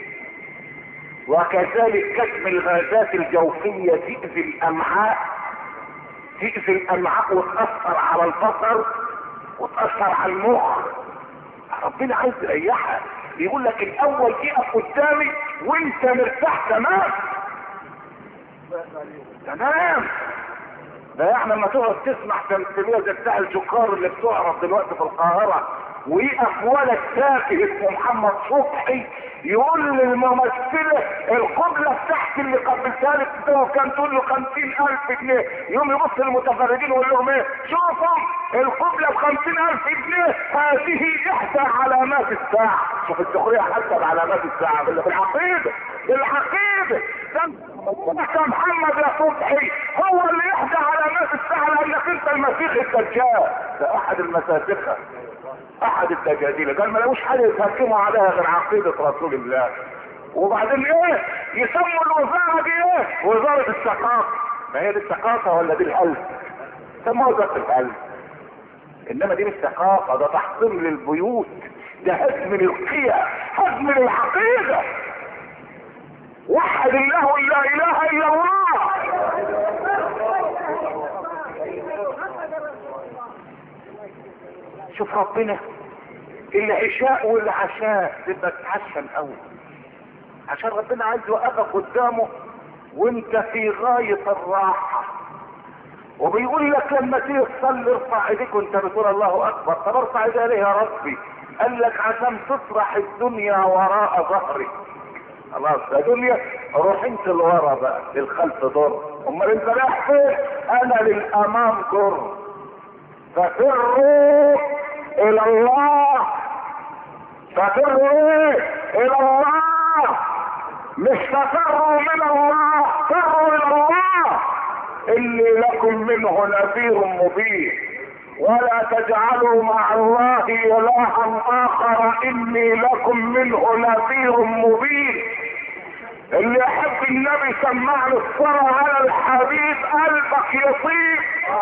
وكذلك كتم الغازات الجوفيه تأذي الامعاء، تأذي الامعاء وتأثر على البصر وتأثر على المخ. ربنا عايز يريحك، بيقول لك الاول اقف قدامي وانت مرتاح تمام تمام. ده يعني لما تقعد تسمع تمثيليه زي بتاع الجوكار اللي بتعرض دلوقتي في القاهره، ويقف ولد تافه اسمه محمد صبحي يقول للممثله القبله بتاعتي اللي قبلتها لك كان تقول له 50,000 جنيه، يوم يبص للمتفرجين ويقول لهم ايه؟ شوفوا القبله ب 50,000 جنيه، هذه احدى علامات الساعه. شوف السخريه حتى بعلامات الساعه بالعقيده بالعقيده. ده محمد يا صبحي هو اللي يحدى علامات الساعه، لانك انت المسيح الدجال. ده احد المساسخه احد الدجاجيل، قال ما لقوش حاجه يتهكموا عليها غير عقيده رسول الله. وبعدين ايه؟ يسموا الوزاره دي ايه؟ وزاره الثقافه. ما هي دي الثقافه ولا دي القلب؟ سموها وزاره القلب. انما دي مش ثقافه، ده تحطيم للبيوت، ده هدم للقيم، هدم للعقيده. وحد الله لا اله الا الله. شوف ربنا العشاء والعشاء تبقى تتعشم قوي عشان ربنا عايز يوقفك قدامه وانت في غاية الراحة. وبيقول لك لما تيجي تصلي ارفع ايديك وانت بتقول الله اكبر. طب ارفع ايدي ليه يا ربي؟ قال لك عشان تطرح الدنيا وراء ظهرك. خلاص يا دنيا روح انت لورا بقى، للخلف ضر. امال انت رايح فين؟ انا للامام ضر. ففروا الى الله، ففروا الى الله، مش تفروا من الله، فروا الى الله اللي لكم منه نذير مبين. ولا تجعلوا مع الله إلها آخر إني لكم منه نذير مبين. اللي يحب النبي سمعني الصلاة على الحبيب قلبك يطيب.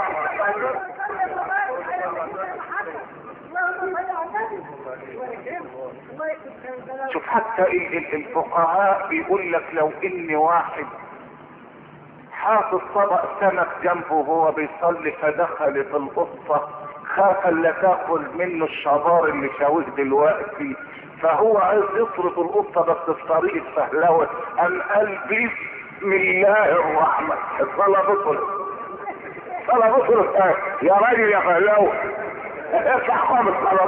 شوف حتى الفقهاء بيقول لك لو ان واحد حاطط طبق سمك جنبه وهو بيصلي فدخلت القطة خاف لا تاكل منه الشبار اللي شاويه دلوقتي، فهو عايز يصرف القطة بس في طريقة فهلوة. قال بسم الله الرحمن الصلاة بطلت. الصلاة بطلت يا راجل يا فهلوة افتح خالص خلاص.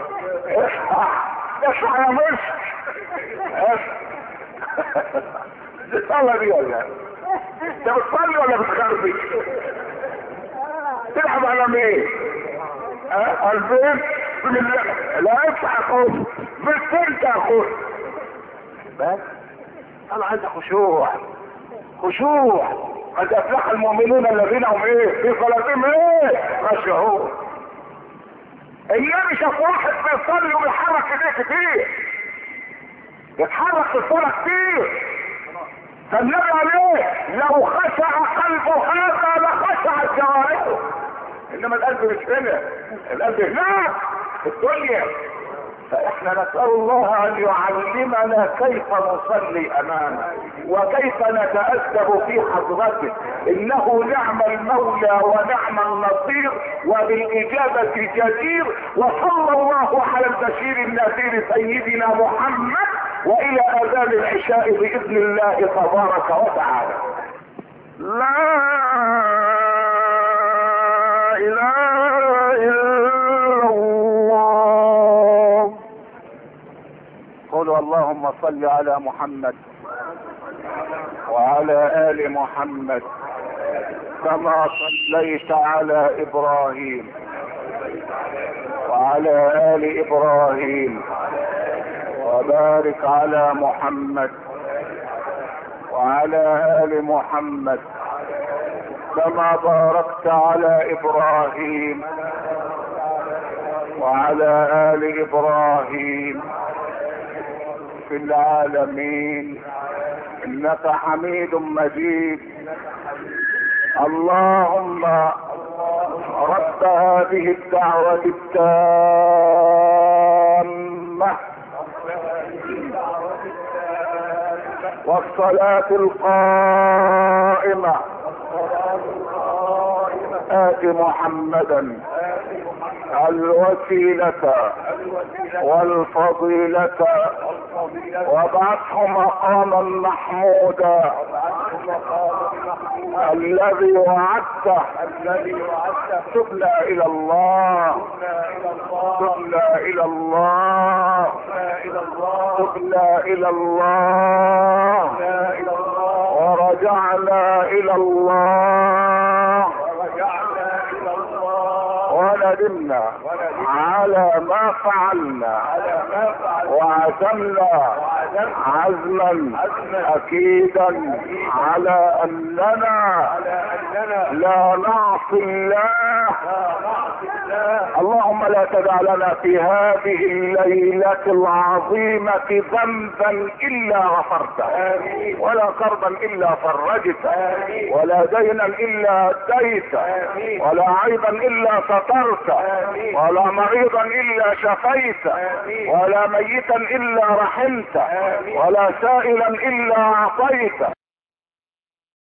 افتح يا مصر. دي الصلاة دي ولا انت بتصلي ولا بتخربي؟ تلعب على مين؟ البيت من الله. لا افتح اخوك بس انت اخوك بس. انا عايز خشوع خشوع. قد افلح المؤمنون الذين هم ايه في صلاتهم ايه خشعون. النبي شاف واحد بيصلي وبيحرك ايديه كتير، بيتحرك في الصلاه كتير، فالنبي عليه لو خشع قلبه هذا لخشعت جوارحه. انما القلب مش هنا، القلب هناك في الدنيا. فاحنا نسأل الله ان يعلمنا كيف نصلي امامه وكيف نتأدب في حضرته. انه نعم المولى ونعم النصير وبالاجابة جدير. وصلى الله على البشير النذير سيدنا محمد والى اذان العشاء باذن الله تبارك وتعالى. لا اله الا الله. قولوا اللهم صل على محمد وعلى ال محمد كما صليت على ابراهيم وعلى ال ابراهيم وبارك على محمد وعلى ال محمد كما باركت على ابراهيم وعلى ال ابراهيم في العالمين انك حميد مجيد. اللهم رب هذه الدعوة التامة والصلاة القائمة آت محمدا الوسيلة والفضيلة وابعثه مقاما محمودا الذي وعدته. تبنا الى الله تبنا الى الله تبنا الى الله ورجعنا الى الله وندمنا على ما فعلنا وعزمنا عزما اكيدا على اننا لا نعصي الله. اللهم لا تدع لنا في هذه الليلة العظيمة ذنبا الا غفرته ولا كربا الا فرجته ولا دينا الا اديته ولا عيبا الا سترته ولا مريضا الا شفيته ولا ميتا الا رحمته ولا سائلا الا اعطيته